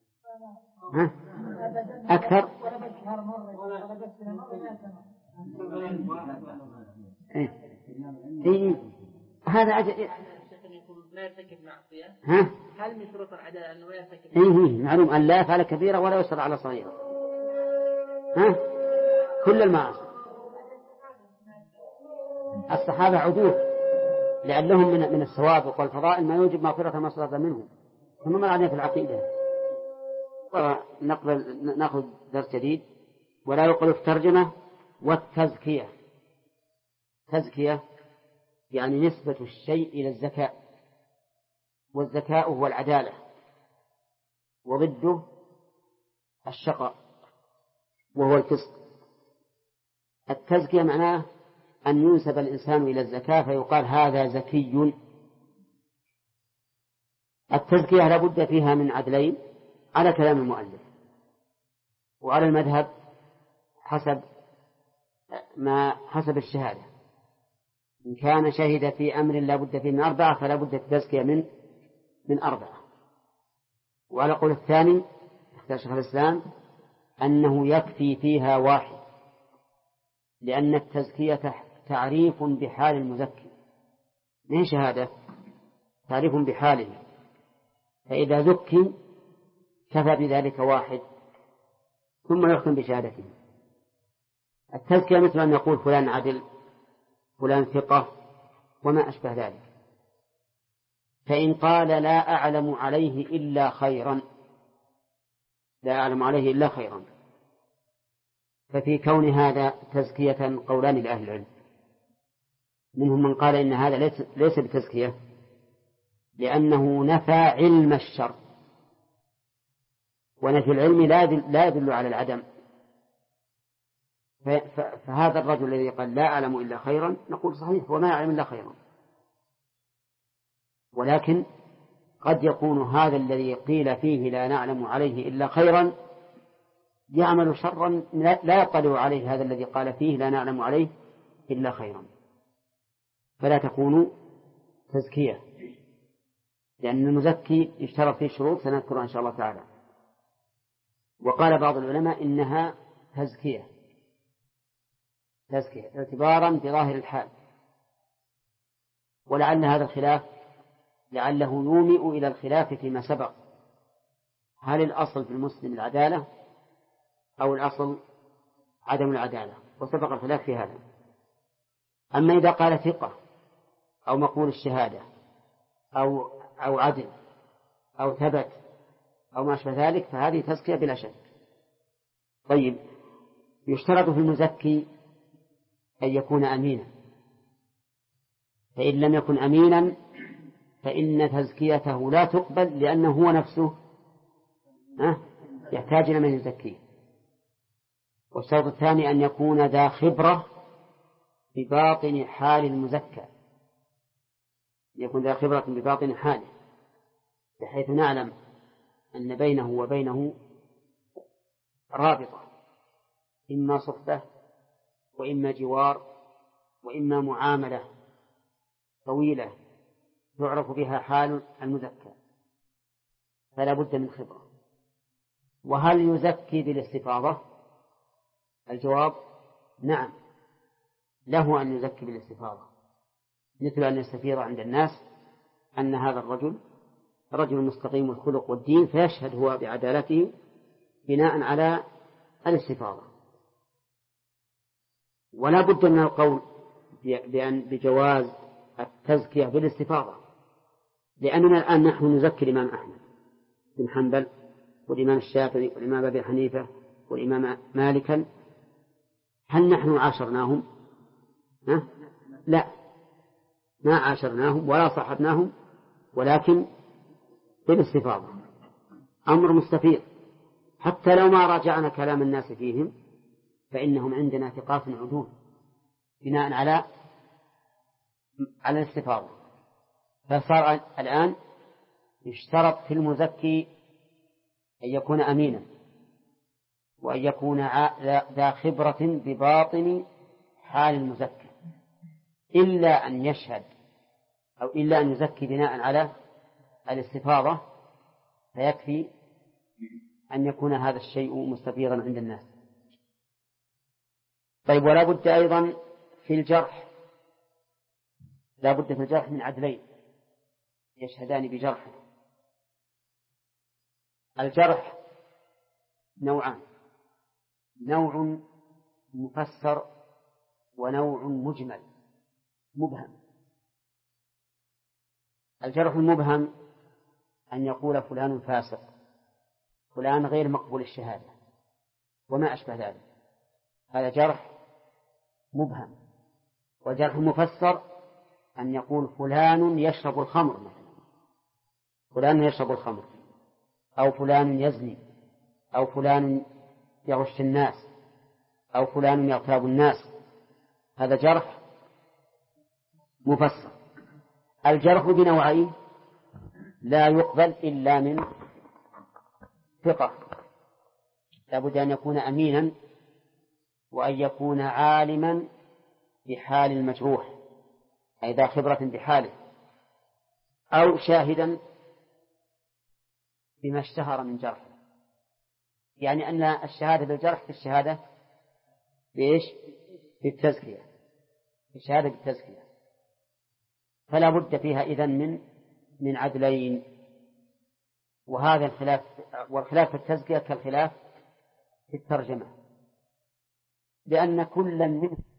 أكثر؟ هذا لا يرتكب معصية. هل من شروط العدالة أنه يرتكب؟ معلوم أن لا يفعل كبيرة ولا يسر على صغيرة. كل المعاصي. الصحابة عدول لأن لهم من السوابق والفضائل ما يوجب مغفرة ما صدر منهم. ثم علينا في العقيدة. نأخذ درس جديد. ولا يقل في الترجمة والتزكية. تزكية يعني نسبة الشيء إلى الزكاة، والزكاء هو العدالة، وضده الشقاء وهو الفسق. التزكية معناه أن ينسب الإنسان إلى الزكاة فيقال هذا زكي. التزكية لابد فيها من عدلين على كلام المؤلف، وعلى المذهب حسب الشهادة. إن كان شهد في أمر لابد فيه من 4 فلا بد في التزكية من 4. وعلى قول الثاني اختار شيخ الإسلام أنه يكفي فيها 1، لأن التزكية تعريف بحال المزكي، ما هي شهادة، تعريف بحاله، فإذا زكي كفى بذلك 1 ثم يحكم بشهادته. التزكية مثل أن يقول فلان عدل، فلان ثقة، وما أشبه ذلك. فإن قال لا أعلم عليه إلا خيرا، لا أعلم عليه إلا خيرا، ففي كون هذا تزكية قولان لأهل العلم. منهم من قال إن هذا ليس بتزكية، لأنه نفى علم الشر، ونفي العلم لا يدل على العدم. فهذا الرجل الذي قال لا أعلم إلا خيرا نقول صحيح وما يعلم إلا خيرا، ولكن قد يكون هذا الذي قيل فيه لا نعلم عليه إلا خيرا يعمل شرا لا يطلع عليه هذا الذي قال فيه لا نعلم عليه إلا خيرا، فلا تكون تزكية، لأن المزكي يشترط فيه شروط سنذكرها إن شاء الله تعالى. وقال بعض العلماء إنها تزكية اعتبارا بظاهر الحال، ولعل هذا الخلاف لعله يومئ إلى الخلاف فيما سبق، هل الأصل في المسلم العدالة أو الأصل عدم العدالة، وسبق الخلاف في هذا. أما إذا قال ثقة أو مقبول الشهادة أو عدل أو ثبت أو ما أشبه ذلك، فهذه تزكية بلا شك. طيب، يشترط في المزكي أن يكون أمينا، فإن لم يكن أمينا فإن تزكيته لا تقبل، لأنه هو نفسه يحتاج إلى من يزكيه. والشرط الثاني أن يكون ذا خبرة بباطن حال المزكى، يكون ذا خبرة بباطن حاله، بحيث نعلم أن بينه وبينه رابطة، إما صحبة وإما جوار وإما معاملة طويلة يعرف بها حال المزكى، فلا بد من خبرة. وهل يزكي بالاستفاضة؟ الجواب نعم، له أن يزكي بالاستفاضة، مثل أن يستفيض عند الناس أن هذا الرجل رجل مستقيم الخلق والدين، فيشهد هو بعدالته بناء على الاستفاضة. ولا بد من القول بجواز التزكية بالاستفاضة، لأننا الآن نحن نزكي الإمام أحمد بن حنبل والإمام الشافعي والإمام أبي حنيفة والإمام مالكا، هل نحن عاشرناهم؟ لا، ما عاشرناهم ولا صاحبناهم، ولكن بالاستفاضة، أمر مستفيض. حتى لو ما راجعنا كلام الناس فيهم فإنهم عندنا ثقات عدول بناء على الاستفاضة. فصار الآن يشترط في المزكي أن يكون أمينا، وأن يكون ذا خبرة بباطن حال المزكي، إلا أن يشهد أو إلا أن يزكي بناء على الاستفاضة، فيكفي أن يكون هذا الشيء مستفيضا عند الناس. طيب، ولا بد أيضا في الجرح، لا بد في الجرح من عدلين يشهدان بجرحه. الجرح نوعان: نوع مفسر ونوع مجمل مبهم. الجرح المبهم أن يقول فلان فاسق، فلان غير مقبول الشهادة، وما أشبه ذلك، هذا جرح مبهم. وجرح مفسر أن يقول فلان يشرب الخمر مثلا، فلان يشرب الخمر، أو فلان يزني، أو فلان يغش الناس، أو فلان يغتاب الناس، هذا جرح مفسر. الجرح بنوعين لا يقبل إلا من ثقة، لابد أن يكون أمينا، وأن يكون عالما بحال المجروح، أي ذا خبرة بحاله، أو شاهدا بما اشتهر من جرح، يعني أن الشهادة بالجرح في الشهادة بإيش؟ بالتزكية، في الشهادة بالتزكية، فلا بد فيها إذن من عدلين. وهذا الخلاف، والخلاف في التزكية كالخلاف في الترجمة، لأن كلا منه